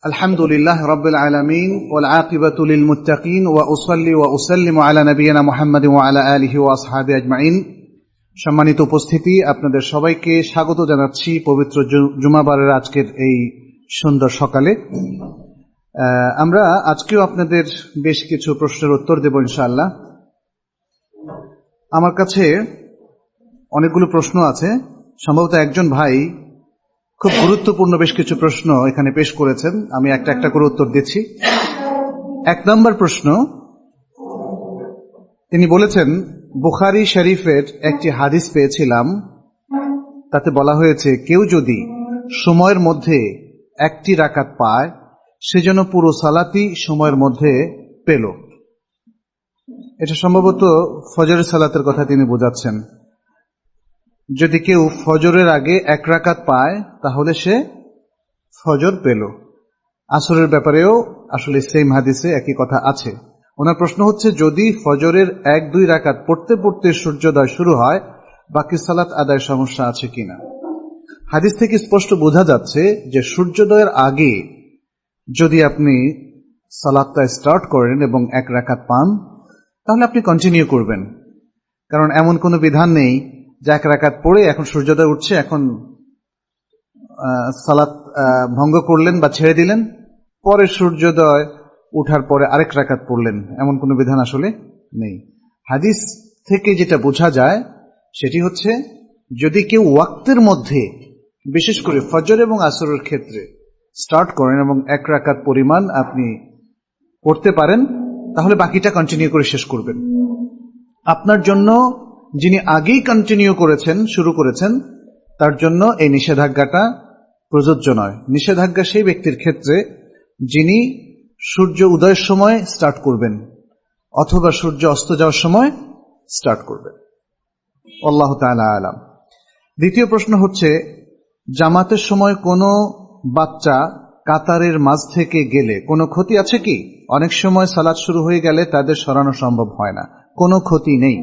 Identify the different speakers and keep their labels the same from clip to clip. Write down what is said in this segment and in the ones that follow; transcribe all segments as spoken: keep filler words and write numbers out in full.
Speaker 1: আলহামদুলিল্লাহ রাব্বিল আলামিন ওয়াল আকিবাতু লিল মুত্তাকিন ওয়া উসাল্লি ওয়া উসাল্লিমু আলা নাবিয়িনা মুহাম্মাদিন ওয়া আলা আলিহি ওয়া আসহাবিহি আজমাইন। সম্মানিত উপস্থিতি, আপনাদের সবাইকে স্বাগত জানাচ্ছি পবিত্র জুমাবারের আজকের এই সুন্দর সকালে। আমরা আজকেও আপনাদের বেশ কিছু প্রশ্নের উত্তর দেব ইনশাআল্লাহ। আমার কাছে অনেকগুলো প্রশ্ন আছে। সম্ভবত একজন ভাই খুব গুরুত্বপূর্ণ বেশ কিছু প্রশ্ন এখানে পেশ করেছেন। আমি একটা একটা করে উত্তর দিচ্ছি। এক নম্বর প্রশ্ন, তিনি বলেছেন, বুখারী শরীফের একটি হাদিস পেয়েছিলাম, তাতে বলা হয়েছে কেউ যদি সময়ের মধ্যে একটি রাকাত পায় সে যেন পুরো সালাতই সময়ের মধ্যে পেল। এটা সম্ভবত ফজরের সালাতের কথা তিনি বোঝাচ্ছেন। যদি কেউ ফজরের আগে এক রাকাত পায় তাহলে সে ফজর পেল। আসরের ব্যাপারেও আসলে সেম হাদিসে একই কথা আছে। ওনার প্রশ্ন হচ্ছে, যদি ফজরের এক দুই রাকাত পড়তে পড়তে সূর্যোদয় শুরু হয়, বাকি সালাত আদায় সমস্যা আছে কিনা? হাদিস থেকে স্পষ্ট বোঝা যাচ্ছে যে সূর্যোদয়ের আগে যদি আপনি সালাতটা স্টার্ট করেন এবং এক রাকাত পান তাহলে আপনি কন্টিনিউ করবেন, কারণ এমন কোনো বিধান নেই যে এক রাকাত পড়ে এখন সূর্যোদয় উঠছে, এখন সালাত ভঙ্গ করলেন বা ছেড়ে দিলেন, পরে সূর্যোদয় উঠার পরে আরেক রাকাত পড়লেন, এমন কোনো বিধান আসলে নেই। হাদিস থেকে যেটা বোঝা যায় সেটি হচ্ছে, যদি কেউ ওয়াক্তের মধ্যে বিশেষ করে ফজর এবং আসরের ক্ষেত্রে স্টার্ট করেন এবং এক রাকাত পরিমাণ আপনি পড়তে পারেন তাহলে বাকিটা কন্টিনিউ করে শেষ করবেন। আপনার জন্য যিনি আগেই কন্টিনিউ করেছেন, শুরু করেছেন, তার জন্য এই নিষেধাজ্ঞাটা প্রযোজ্য নয়। নিষেধাজ্ঞা সেই ব্যক্তির ক্ষেত্রে যিনি সূর্য উদয়ের সময় স্টার্ট করবেন অথবা সূর্য অস্ত যাওয়ার সময় স্টার্ট করবেন। আল্লাহু তাআলা আলাম। দ্বিতীয় প্রশ্ন হচ্ছে, জামাতের সময় কোনো বাচ্চা কাতারের মাঝ থেকে গেলে কোনো ক্ষতি আছে কি? অনেক সময় সালাত শুরু হয়ে গেলে তাদের সরানো সম্ভব হয় না। কোনো ক্ষতি নেই।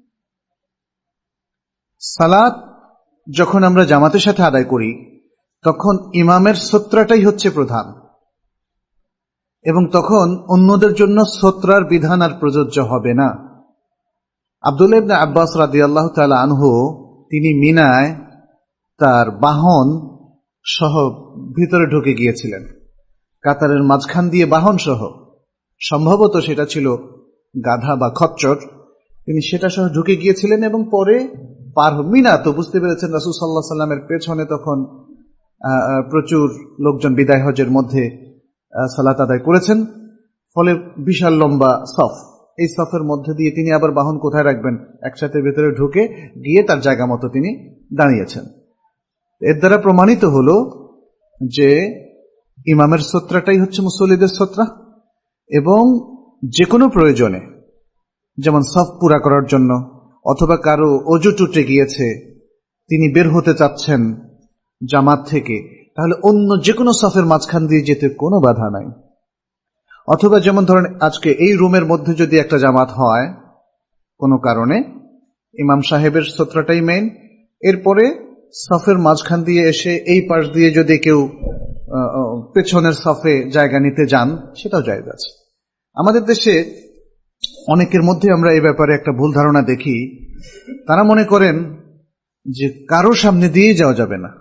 Speaker 1: সালাত যখন আমরা জামাতের সাথে আদায় করি তখন ইমামের সূত্রটাই হচ্ছে প্রধান, এবং তখন অন্যদের জন্য সূত্রার বিধান আর প্রযোজ্য হবে না। আব্দুল্লাহ ইবনে আব্বাস রাদিয়াল্লাহু তাআলা আনহু তিনি মিনায় তার বাহন সহ ভিতরে ঢুকে গিয়েছিলেন, কাতারের মাঝখান দিয়ে বাহন সহ, সম্ভবত সেটা ছিল গাধা বা খচ্চর, তিনি সেটা সহ ঢুকে গিয়েছিলেন এবং পরে পার মিনা তো বুঝতে পেরেছেন রাসূল সাল্লাল্লাহু আলাইহি সাল্লামের পেছনে তখন প্রচুর লোকজন বিদায় হজের মধ্যে সালাত আদায় করেছেন, ফলে বিশাল লম্বা সফ, এই সফের মধ্যে দিয়ে তিনি আবার বাহন কোথায় রাখবেন, একসাথে ভেতরে ঢুকে গিয়ে তার জায়গা মতো তিনি দাঁড়িয়েছেন। এর দ্বারা প্রমাণিত হলো যে ইমামের সূত্রটাই হচ্ছে মুসল্লিদের সূত্র, এবং যে কোনো প্রয়োজনে, যেমন সফ পুরা করার জন্য অথবা কারো অজু টুটে গিয়েছে, তিনি বের হতে চাচ্ছেন জামাত থেকে, তাহলে অন্য যে কোনো সফের মাঝখান দিয়ে যেতে কোনো বাধা নাই। অথবা যেমন ধরেন আজকে এই রুমের মধ্যে যদি একটা জামাত হয় কোনো কারণে, ইমাম সাহেবের সূত্রটাই মেইন, এরপরে সফের মাঝখান দিয়ে এসে এই পাশ দিয়ে যদি কেউ পেছনের সফে জায়গা নিতে যান সেটাও জায়েজ আছে। আমাদের দেশে অনেকের মধ্যে আমরা এই ব্যাপারে একটা ভুল ধারণা দেখি। তারা মনে করেন যে কারো সামনে দিয়ে যাওয়া যাবে না।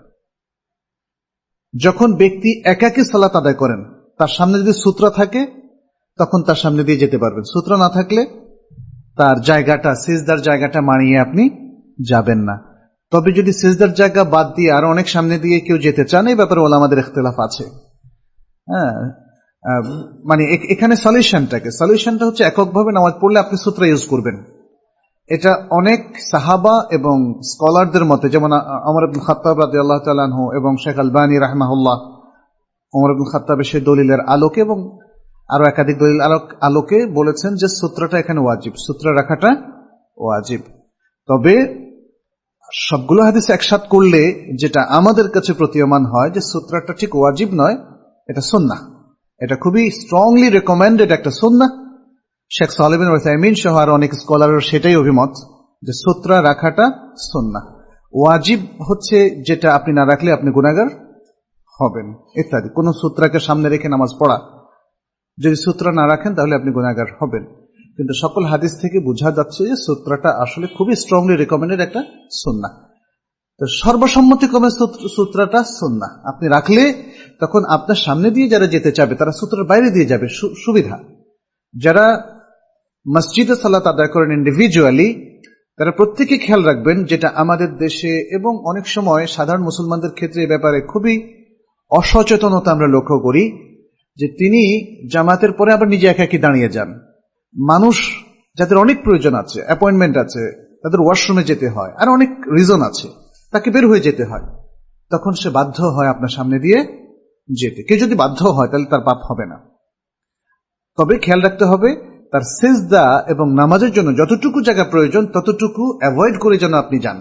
Speaker 1: যখন ব্যক্তি একাকী সালাত আদায় করেন, তার সামনে যদি সূত্র থাকে তখন তার সামনে দিয়ে যেতে পারবেন, সূত্র না থাকলে তার জায়গাটা, সিজদার জায়গাটা মারিয়ে আপনি যাবেন না। তবে যদি সিজদার জায়গা বাদ দিয়ে আরো অনেক সামনে দিয়ে কেউ যেতে চান, এই ব্যাপারে ওলামাদের ইখতিলাফ আছে। হ্যাঁ, মানে এখানে সলিউশনটাকে সলিউশনটা হচ্ছে এককভাবে নামাজ পড়লে আপনি সূত্র ইউজ করবেন। এটা অনেক সাহাবা এবং স্কলারদের মতে, যেমন ওমর ইবনে খাত্তাব রাদিয়াল্লাহু তাআলা আনহু এবং শেখ আলবানী রাহিমাহুল্লাহ, ওমর ইবনে খাত্তাবের সেই দলিলের আলোকে এবং আরো একাধিক দলিল আলোকে বলেছেন যে সূত্রটা এখানে ওয়াজিব, সূত্র রাখাটা ওয়াজিব। তবে সবগুলো হাদিস একসাথে করলে যেটা আমাদের কাছে প্রতীয়মান হয় যে সূত্রটা ঠিক ওয়াজিব নয়, এটা সুন্নাহ, এটা খুবই স্ট্রংলি রেকমেন্ডেড একটা সুন্নাহ। শেখ সালেহ বিন উসাইমিন সহ আর অনেক স্কলারের সেটাই অভিমত যে সূত্র রাখাটা সুন্নাহ। ওয়াজিব হচ্ছে যেটা আপনি না রাখলে আপনি গুনাহগার হবেন ইত্যাদি। কোন সূত্রাকে সামনে রেখে নামাজ পড়া, যদি সূত্র না রাখেন তাহলে আপনি গুনাহগার হবেন। কিন্তু সকল হাদিস থেকে বোঝা যাচ্ছে যে সূত্রটা আসলে খুবই স্ট্রংলি রেকমেন্ডেড একটা সুন্নাহ। তো সর্বসম্মতিক্রমে সূত্রটা সুন্নাহ আপনি রাখলে তখন আপনার সামনে দিয়ে যারা যেতে চাবে তারা সূত্রের বাইরে দিয়ে যাবে, সুবিধা। যারা মসজিদে সালাত আদায় করেন ইন্ডিভিজুয়ালি, তারা প্রত্যেকে খেয়াল রাখবেন, যেটা আমাদের দেশে এবং অনেক সময় সাধারণ মুসলমানদের ক্ষেত্রে এই ব্যাপারে খুবই অসচেতনতা আমরা লক্ষ্য করি, যে তিনি জামাতের পরে আবার নিজে একা একি দাঁড়িয়ে যান। মানুষ যাদের অনেক প্রয়োজন আছে, অ্যাপয়েন্টমেন্ট আছে, তাদের ওয়াশরুমে যেতে হয়, আর অনেক রিজন আছে, তাকে বের হয়ে যেতে হয়, তখন সে বাধ্য হয় আপনার সামনে দিয়ে যেতে। কেউ যদি বাধ্য হয় তাহলে তার পাপ হবে না। তবে খেয়াল রাখতে হবে তার সিজদা এবং নামাজের জন্য যতটুকু জায়গা প্রয়োজন ততটুকু অ্যাভয়েড করে যেন আপনি যান।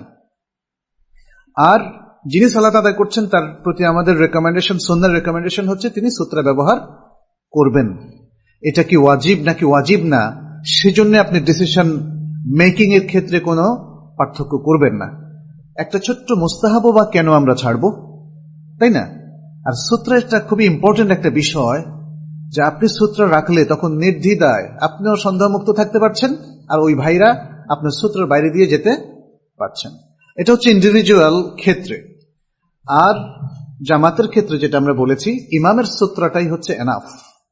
Speaker 1: আর যিনি সালাত আদায় করছেন তার প্রতি আমাদের রেকমেন্ডেশন, সুন্নাহর রেকমেন্ডেশন হচ্ছে তিনি সূত্রা ব্যবহার করবেন। এটা কি ওয়াজিব নাকি ওয়াজিব না, সেজন্য আপনি ডিসিশন মেকিং এর ক্ষেত্রে কোনো পার্থক্য করবেন না। একটা ছোট্ট মুস্তাহাব বা কেন আমরা ছাড়বো, তাই না? আর সূত্র এটা খুবই ইম্পর্টেন্ট একটা বিষয়, যে আপনি সূত্র রাখলে তখন নির্দ্বিধায় আপনিও সন্দেহমুক্ত থাকতে পারছেন, আর ওই ভাইরা আপনার সূত্রের বাইরে দিয়ে যেতে পারছেন। এটা হচ্ছে ইন্ডিভিজুয়াল ক্ষেত্রে। আর জামাতের ক্ষেত্রে যেটা আমরা বলেছি, ইমামের সূত্রটাই হচ্ছে এনাফ।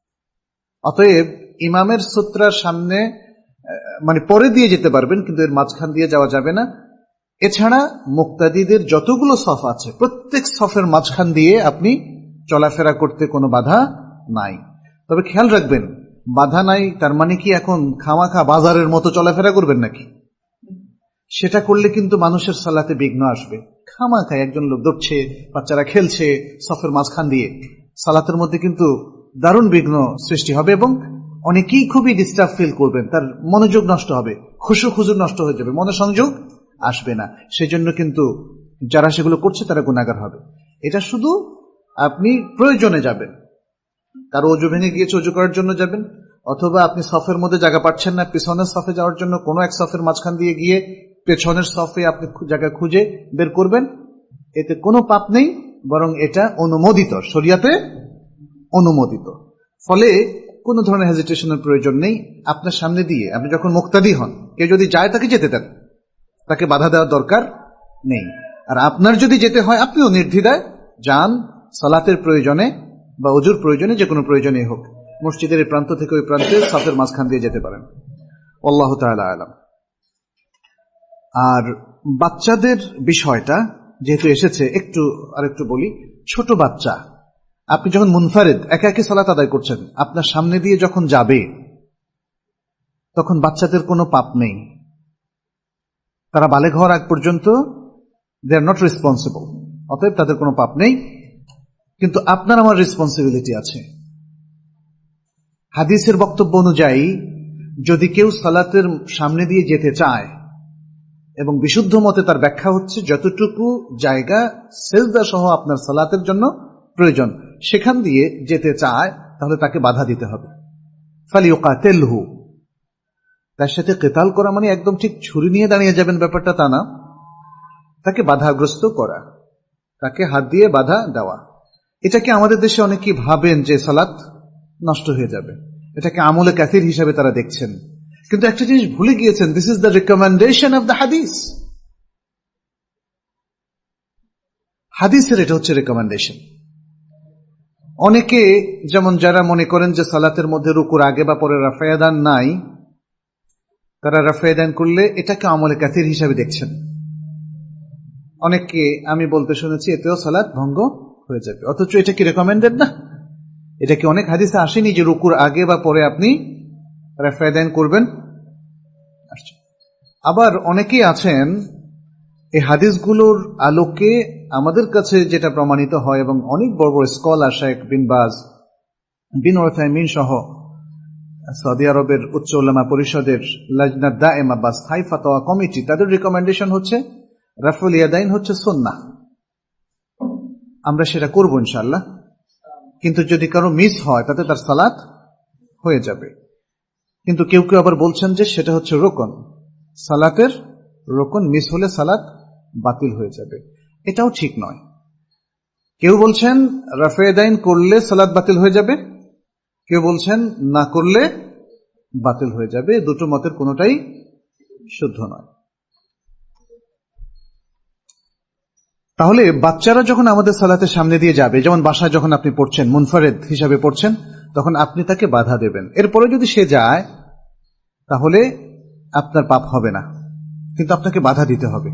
Speaker 1: অতএব ইমামের সূত্রার সামনে মানে পরে দিয়ে যেতে পারবেন, কিন্তু এর মাঝখান দিয়ে যাওয়া যাবে না। এছাড়া মুক্তাদিদের যতগুলো সফ আছে প্রত্যেক সফের মাঝখান দিয়ে আপনি চলাফেরা করতে কোনো বাধা নাই। তবে খেয়াল রাখবেন, বাধা নাই তার মানে কি এখন খামাখা বাজারের মতো চলাফেরা করবেন নাকি? সেটা করলে কিন্তু মানুষের সালাতে বিঘ্ন আসবে। খামাখা একজন লোক দৌড়ছে, বাচ্চারা খেলছে সফের মাঝখান দিয়ে, সালাতের মধ্যে কিন্তু দারুণ বিঘ্ন সৃষ্টি হবে এবং অনেকেই খুবই ডিস্টার্ব ফিল করবেন, তার মনোযোগ নষ্ট হবে, খুশু খুজুর নষ্ট হয়ে যাবে, মনে সংযোগ আসবে না। সেজন্য কিন্তু যারা সেগুলো করছে তারা গুনাহগার হবে। এটা শুধু আপনি প্রয়োজনে যাবেন, কারো অজু ভেঙে গিয়েছে অজু করার জন্য যাবেন, অথবা আপনি সফের মধ্যে জায়গা পাচ্ছেন না, পিছনের সফে যাওয়ার জন্য কোনো এক সফের মাঝখান দিয়ে গিয়ে পেছনের সফে আপনি জায়গা খুঁজে বের করবেন, এতে কোনো পাপ নেই, বরং এটা অনুমোদিত, শরিয়াতে অনুমোদিত। ফলে কোনো ধরনের হেজিটেশনের প্রয়োজন নেই। আপনার সামনে দিয়ে আপনি যখন মুক্তাদি হন, কেউ যদি যায় তাকে যেতে দেন, তাকে বাধা দেওয়ার দরকার নেই। আর আপনার যদি যেতে হয় আপনিও নির্দ্বিধায় যান, সালাতের প্রয়োজনে বা ওযুর প্রয়োজনে, যে কোনো প্রয়োজনে হোক, মসজিদের এই প্রান্ত থেকে ওই প্রান্তে সফের মাঝখান দিয়ে যেতে পারেন। আল্লাহু তাআলা আলাম। আর বাচ্চাদের বিষয়টা যেহেতু এসেছে, একটু আরেকটু বলি। ছোট বাচ্চা, আপনি যখন মুনফারিদ একা একা সালাত আদায় করছেন, আপনার সামনে দিয়ে যখন যাবে তখন বাচ্চাদের কোনো পাপ নেই। তারা বালেগ হওয়ার আগ পর্যন্ত দে আর নট রেসপন্সিবল, অতএব তাদের কোনো পাপ নেই। কিন্তু আপনার আমার রেসপন্সিবিলিটি আছে। হাদিসের বক্তব্য অনুযায়ী যদি কেউ সালাতের সামনে দিয়ে যেতে চায়, এবং বিশুদ্ধ মতে তার ব্যাখ্যা হচ্ছে যতটুকু জায়গা সেজদা সহ আপনার সালাতের জন্য প্রয়োজন সেখান দিয়ে যেতে চায়, তাহলে তাকে বাধা দিতে হবে। ফালিউকাতিলহু, তার সাথে কিতাল করা মানে একদম ঠিক ছুরি নিয়ে দাঁড়িয়ে যাবেন ব্যাপারটা তা না, তাকে বাধাগ্রস্ত করা, তাকে হাত দিয়ে বাধা দেওয়া। এটাকে আমাদের দেশে অনেকেই ভাবেন যে সালাত নষ্ট হয়ে যাবে, এটাকে আমলে কাসির হিসাবে তারা দেখছেন। কিন্তু একটা জিনিস ভুলে গিয়েছেন, this is the recommendation of the hadith. হাদিসের এটা হচ্ছে রিকমেন্ডেশন। অনেকে যেমন যারা মনে করেন যে সালাতের মধ্যে রুকুর আগে বা পরে রাফায়াদান নাই, তারা রাফায়াদান করলে এটাকে আমলে কাসির হিসাবে দেখছেন। অনেককে আমি বলতে শুনেছি এতেও সালাত ভঙ্গ হয়ে যাবে, অথচ এটা কি রেকমেন্ডেড না? এটা কি অনেক হাদিসে আসেনি যে রুকুর আগে বা পরে আপনি রাফায়াদান করবেন? আবার অনেকেই আছেন এই হাদিসগুলোর আলোকে আমাদের কাছে যেটা প্রমাণিত হয়, এবং অনেক বড় বড় স্কলার শেখ বিন বাজ, বিন উসাইমিন সহ সৌদি আরবের উচ্চ উলামা পরিষদের লাজনা দায়েমা বা স্থায়ী ফাতোয়া কমিটি, তাদের রিকমেন্ডেশন হচ্ছে রাফুল ইয়াদাইন হচ্ছে সুন্নাহ। আমরা সেটা করব ইনশাআল্লাহ, কিন্তু যদি কারো মিস হয় তাতে তার সালাত হয়ে যাবে। কিন্তু কেউ কেউ আবার বলছেন যে সেটা হচ্ছে রুকন, সালাতের রুকন, মিস হলে সালাত বাতিল হয়ে যাবে। এটাও ঠিক নয়। কেউ বলছেন রাফে ইয়াদাইন করলে সালাত বাতিল হয়ে যাবে, কেউ বলছেন না করলে বাতিল হয়ে যাবে। দুটো মতের কোনোটাই শুদ্ধ নয়। তাহলে বাচ্চারা যখন আমাদের সালাতের সামনে দিয়ে যাবে, যেমন বাসায় যখন আপনি পড়ছেন, মুনফারিদ হিসাবে পড়ছেন, তখন আপনি তাকে বাধা দেবেন। এরপরে যদি সে যায় তাহলে আপনার পাপ হবে না, কিন্তু আপনাকে বাধা দিতে হবে,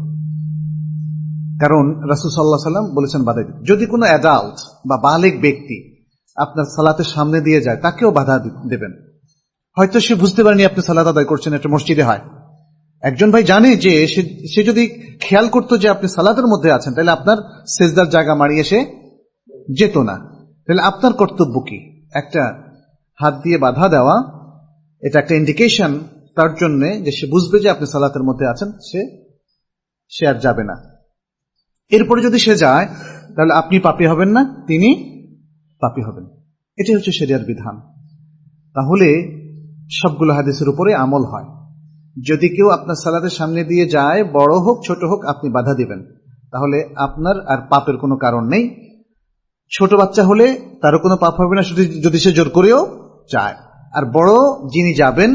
Speaker 1: কারণ রাসূল সাল্লাল্লাহু আলাইহি ওয়াসাল্লাম বলেছেন বাধা দিতে। যদি কোনো অ্যাডাল্ট বা বালেগ ব্যক্তি আপনার সালাতের সামনে দিয়ে যায়, তাকেও বাধা দেবেন। হয়তো সে বুঝতে পারেনি আপনি সালাত আদায় করছেন, একটা মসজিদে হয়, একজন ভাই জানে যে সে যদি খেয়াল করতো যে আপনি সালাতের মধ্যে আছেন, তাহলে আপনার সেজদার জায়গা মারিয়ে সে যেত না। তাহলে আপনার কর্তব্য কি? একটা হাত দিয়ে বাধা দেওয়া, এটা একটা ইন্ডিকেশন তার জন্য যে সে বুঝবে যে আপনি সালাতের মধ্যে আছেন, সে সে আর যাবে না। এরপরে যদি সে যায় তাহলে আপনি পাপী হবেন না, তিনি পাপী হবেন। এটাই হচ্ছে শরিয়ার বিধান। তাহলে সবগুলো হাদিসের উপরে আমল হয়। যদি কেউ আপনার সালাতের সামনে দিয়ে যায়, বড় হোক ছোট হোক, আপনি বাধা দিবেন, তাহলে আপনার আর পাপের কোনো কারণ নেই। ছোট বাচ্চা হলে তারও কোনো পাপ হবে না যদি সে জোর করেও চায়, আর বড় যিনি যাবেন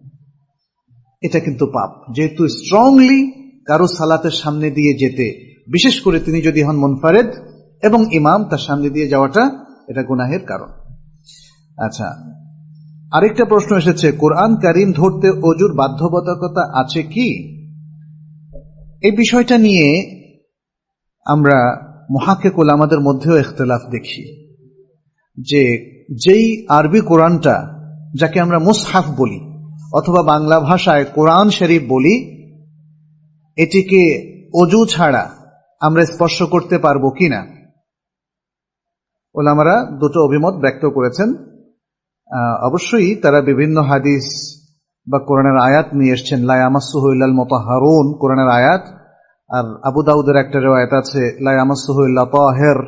Speaker 1: এটা কিন্তু পাপ, যেহেতু স্ট্রংলি কারো সালাতের সামনে দিয়ে যেতে, বিশেষ করে তিনি যদি হন মুনফারিদ এবং ইমাম, তার সামনে দিয়ে যাওয়াটা এটা গুনাহের কারণ। আচ্ছা, আরেকটা প্রশ্ন এসেছে, কোরআন কারীম ধরতে ওযুর বাধ্যবাধকতা আছে কি? এই বিষয়টা নিয়ে আমরা মুহাক্কিক উলামাদের মধ্যেও ইখতিলাফ দেখি, যে যেই আরবি কোরআনটা, যাকে আমরা মুসহাফ বলি অথবা বাংলা ভাষায় কোরআন শরীফ বলি, এটিকে ওযু ছাড়া আমরা স্পর্শ করতে পারবো কিনা। উলামারা দুটো অভিমত ব্যক্ত করেছেন। অবশ্যই তারা বিভিন্ন হাদিস বা কোরআনের আয়াত নিয়ে এসেছেন, লা ইয়ামাসসুহু ইল্লাল মুতাহহারুন, কোরআনের আয়াত। আর আবু দাউদের একটা riwayat আছে, লা ইয়ামাসসুহু ইল্লা তাহির।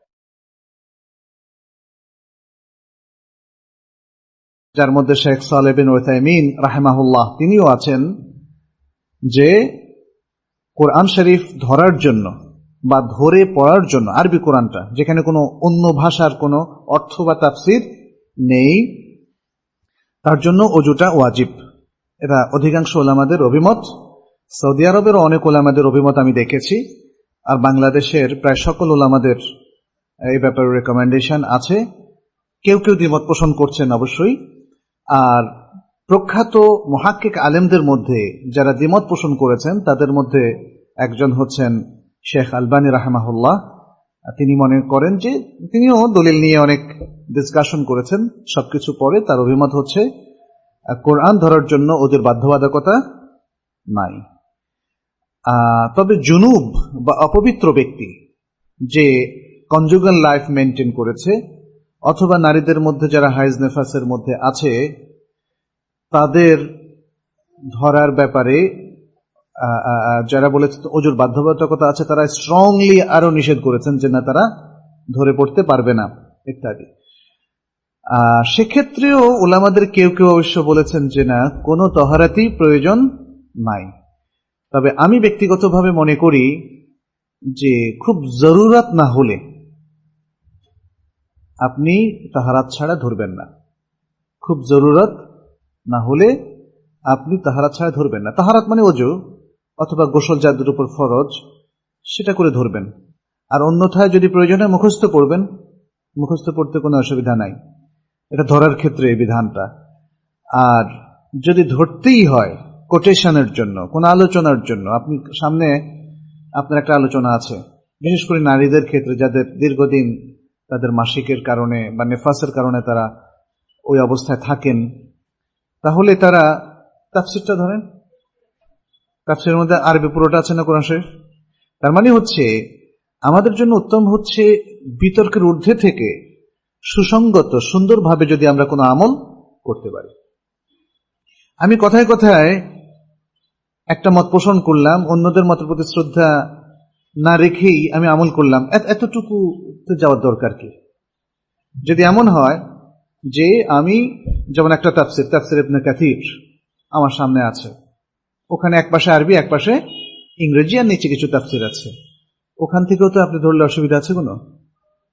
Speaker 1: যার মধ্যে শেখ সালেহ বিন উসাইমিন রাহিমাহুল্লাহ তিনিও আছেন, যে কোরআন শরীফ ধরার জন্য বা ধরে পড়ার জন্য, আরবি কোরআনটা যেখানে কোনো অন্য ভাষার কোনো অর্থ বা তাফসীর নেই, তার জন্য ওযুটা ওয়াজিব। এটা অধিকাংশ ওলামাদের অভিমত। সৌদি আরবেরও অনেক ওলামাদের অভিমত আমি দেখেছি, আর বাংলাদেশের প্রায় সকল ওলামাদের এই ব্যাপারে রেকমেন্ডেশন আছে। কেউ কেউ দ্বিমত পোষণ করছেন অবশ্যই। আর প্রখ্যাত মুহাক্কিক আলেমদের মধ্যে যারা দ্বিমত পোষণ করেছেন, তাদের মধ্যে একজন হচ্ছেন শেখ আলবানী রাহিমাহুল্লাহ। তিনি মনে করেন যে, তিনিও দলিল নিয়ে অনেক ডিসকাশন করেছেন, সবকিছু পরে তার অভিমত হচ্ছে কোরআন ধরার জন্য ওদের বাধ্যবাধকতা নাই। তবে জুনুব বা অপবিত্র ব্যক্তি যে কনজুগাল লাইফ মেনটেন করেছে, অথবা নারীদের মধ্যে যারা হাইজ নেফাসের মধ্যে আছে, তাদের ধরার ব্যাপারে যারা বলেছে ওযুর বাধ্যবাধকতা আছে, তারা স্ট্রংলি আরো নিষেধ করেছেন যে না, তারা ধরে পড়তে পারবে না ইত্যাদি। সেক্ষেত্রেও উলামাদের কেউ কেউ অবশ্য বলেছেন যে না, কোনো তাহারাতই প্রয়োজন নাই। তবে আমি ব্যক্তিগতভাবে মনে করি যে খুব জরুরত না হলে আপনি তাহারাত ছাড়া ধরবেন না। খুব জরুরত না হলে আপনি তাহারাত ছাড়া ধরবেন না। তাহারাত মানে ওযু অথবা গোসল যাদের উপর ফরজ, সেটা করে ধরবেন। আর অন্যথায় যদি প্রয়োজন হয় মুখস্থ পড়বেন, মুখস্থ পড়তে কোনো অসুবিধা নাই, এটা ধরার ক্ষেত্রে এই বিধানটা। আর যদি ধরতেই হয় কোটেশনের জন্য, কোন আলোচনার জন্য, আপনি সামনে আপনার একটা আলোচনা আছে, বিশেষ করে নারীদের ক্ষেত্রে যাদের দীর্ঘদিন তাদের মাসিকের কারণে বা নেফাসের কারণে তারা ওই অবস্থায় থাকেন, তাহলে তারা তাফসীরটা ধরেন। তাফসীরের মধ্যে আরবি পুরোটা আছে না কোরআন শরীফ। তার মানে হচ্ছে আমাদের জন্য উত্তম হচ্ছে বিতর্কের ঊর্ধ্বে থেকে সুসংগত সুন্দরভাবে যদি আমরা কোনো আমল করতে পারি। আমি কথায় কথায় একটা মত পোষণ করলাম, অন্যদের মতের প্রতি শ্রদ্ধা না রেখেই আমি আমল করলাম, এতটুকু যাওয়ার দরকার কি? যদি এমন হয় যে আমি যেমন একটা তাফসীর, তাফসীর ইবনে কাসীর আমার সামনে আছে, ওখানে এক পাশে আরবি এক পাশে ইংরেজি আর নিচে কিছু তাফসীর আছে, ওখান থেকেও তো আপনি ধরলে অসুবিধা আছে কোনো?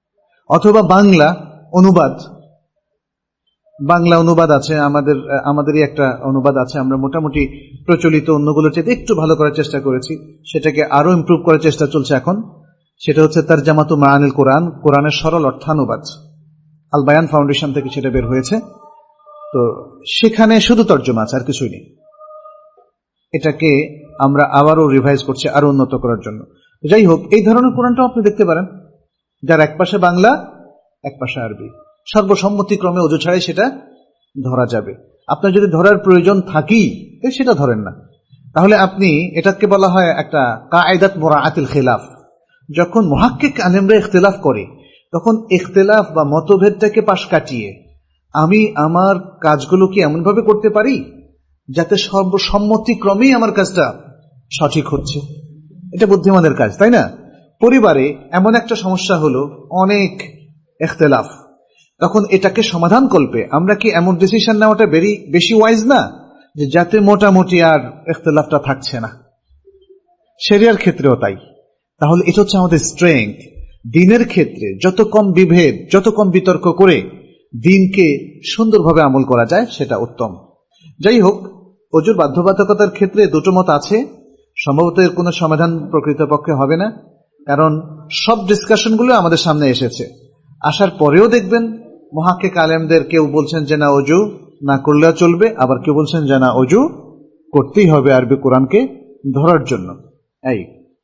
Speaker 1: অথবা বাংলা অনুবাদ, বাংলা অনুবাদ আছে আমাদের, আমাদেরই একটা অনুবাদ আছে, আমরা মোটামুটি প্রচলিত অন্যগুলোর চেয়ে একটু ভালো করার চেষ্টা করেছি, সেটাকে আরো ইমপ্রুভ করার চেষ্টা চলছে এখন। সেটা হচ্ছে তারজামাতু মাআনিল কোরআন, কোরআনের সরল অর্থানুবাদ, আল বায়ান ফাউন্ডেশন থেকে সেটা বের হয়েছে। তো সেখানে শুধু তর্জমা আছে, আর কিছুই নেই। এটাকে আমরা আবারও রিভাইজ করছি আরো উন্নত করার জন্য। যাই হোক, এই ধরনের কোরআনটাও আপনি দেখতে পারেন, যার এক পাশে বাংলা এক পাশে আরবি, সর্বসম্মতিক্রমে ওযু ছাড়াই সেটা ধরা যাবে। আপনার যদি ধরার প্রয়োজন থাকেই সেটা ধরেন না, তাহলে আপনি, এটাকে বলা হয় একটা কায়দাত মুরাআতিল খিলাফ। যখন মুহাক্কিক আলেমরা ইখতিলাফ করে, তখন ইখতিলাফ বা মতভেদটাকে পাশ কাটিয়ে আমি আমার কাজগুলোকে এমনভাবে করতে পারি যাতে সর্বসম্মতিক্রমেই আমার কাজটা সঠিক হচ্ছে। এটা বুদ্ধিমানের কাজ, তাই না? পরিবারে এমন একটা সমস্যা হলো, অনেক ইখতিলাফ, তখন এটাকে সমাধান করবে আমরা কি এমন ডিসিশন নেওয়াটা বেরি বেশি ওয়াইজ না, যে যাতে মোটামুটি আর ইখতিলাফটা থাকছে না। শরিয়ার ক্ষেত্রেও তাই। তাহলে এটা হচ্ছে আমাদের স্ট্রেংথ। দিনের ক্ষেত্রে যত কম বিভেদ, যত কম বিতর্ক করে দিনকে সুন্দরভাবে আমল করা যায় সেটা উত্তম। যাই হোক, ওযুর বাধ্যবাধকতার ক্ষেত্রে দুটো মত আছে। সম্ভবত এর কোনো সমাধান প্রকৃতপক্ষে হবে না, কারণ সব ডিসকাশনগুলো আমাদের সামনে এসেছে। আসার পরেও দেখবেন মুহাক্কিক আলেমদের কেউ বলছেন যে না, ওযু না করলেও চলবে, আবার কেউ বলছেন যে না, ওযু করতেই হবে আরবি কোরআনকে ধরার জন্য। এই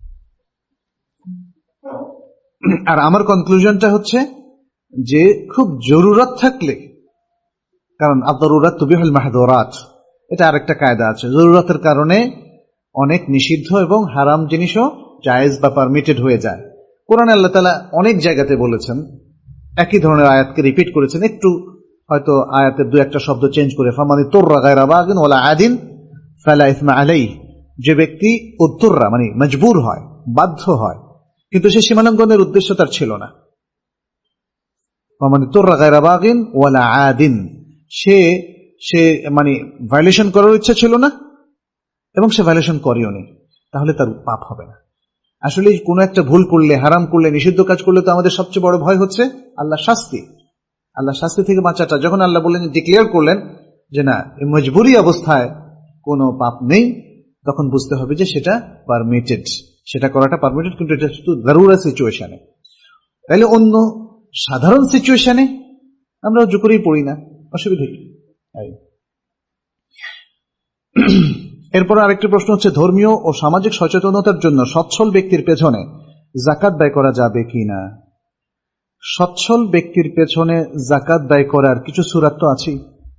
Speaker 1: আর আমার কনক্লুশনটা হচ্ছে যে খুব জরুরত থাকলে, কারণ আদ-দারুরাত তুবিহুল মাহযুরাত, এটা আরেকটা কায়দা আছে, জরুরতের কারণে অনেক নিষিদ্ধ এবং হারাম জিনিসও জায়েজ বা পারমিটেড হয়ে যায়। কোরআনে আল্লাহ তাআলা অনেক জায়গাতে বলেছেন, একই ধরনের আয়াতকে রিপিট করেছেন, একটু হয়তো আয়াতের দু একটা শব্দ চেঞ্জ করে, ফামানি তুররা গায়রা বাগিন ওয়ালা আদিন ফালা ইসমা আলাইহি, যে ব্যক্তি উত্তররা মানে মজবুর হয়, বাধ্য হয়, কিন্তু সে সীমালঙ্ঘনের উদ্দেশ্য তার ছিল না। ফামানি তুররা গায়রা বাগিন ওয়ালা আদিন, সে সে মানে ভায়োলেশন করার ইচ্ছা ছিল না এবং সে ভায়োলেশন করেও নি, তাহলে তার পাপ হবে না। আসলে কোনো একটা ভুল করলে, হারাম করলে, নিষিদ্ধ কাজ করলে তো আমাদের সবচেয়ে বড় ভয় হচ্ছে আল্লাহ শাস্তি। আল্লাহ শাস্তি থেকে বাঁচাটা, যখন আল্লাহ বললেন, ডিক্লেয়ার করলেন যে না, মজবুরি অবস্থায় কোনো পাপ নেই, তখন বুঝতে হবে যে সেটা পারমিটেড, সেটা করাটা পারমিটেড, কিন্তু এটা শুধু জরুরা সিচুয়েশনে। তাইলে অন্য সাধারণ সিচুয়েশনে আমরা ওযু করেই পড়ি না, অসুবিধা কি? এরপর আরেকটি প্রশ্ন হচ্ছে, ধর্মীয় ও সামাজিক সচেতনতার জন্য সচ্ছল ব্যক্তির পেছনে যাকাত ব্যয় করা যাবে কিনা? সচ্ছল ব্যক্তির পেছনে যাকাত ব্যয় করার কিছু সূরা তো আছে।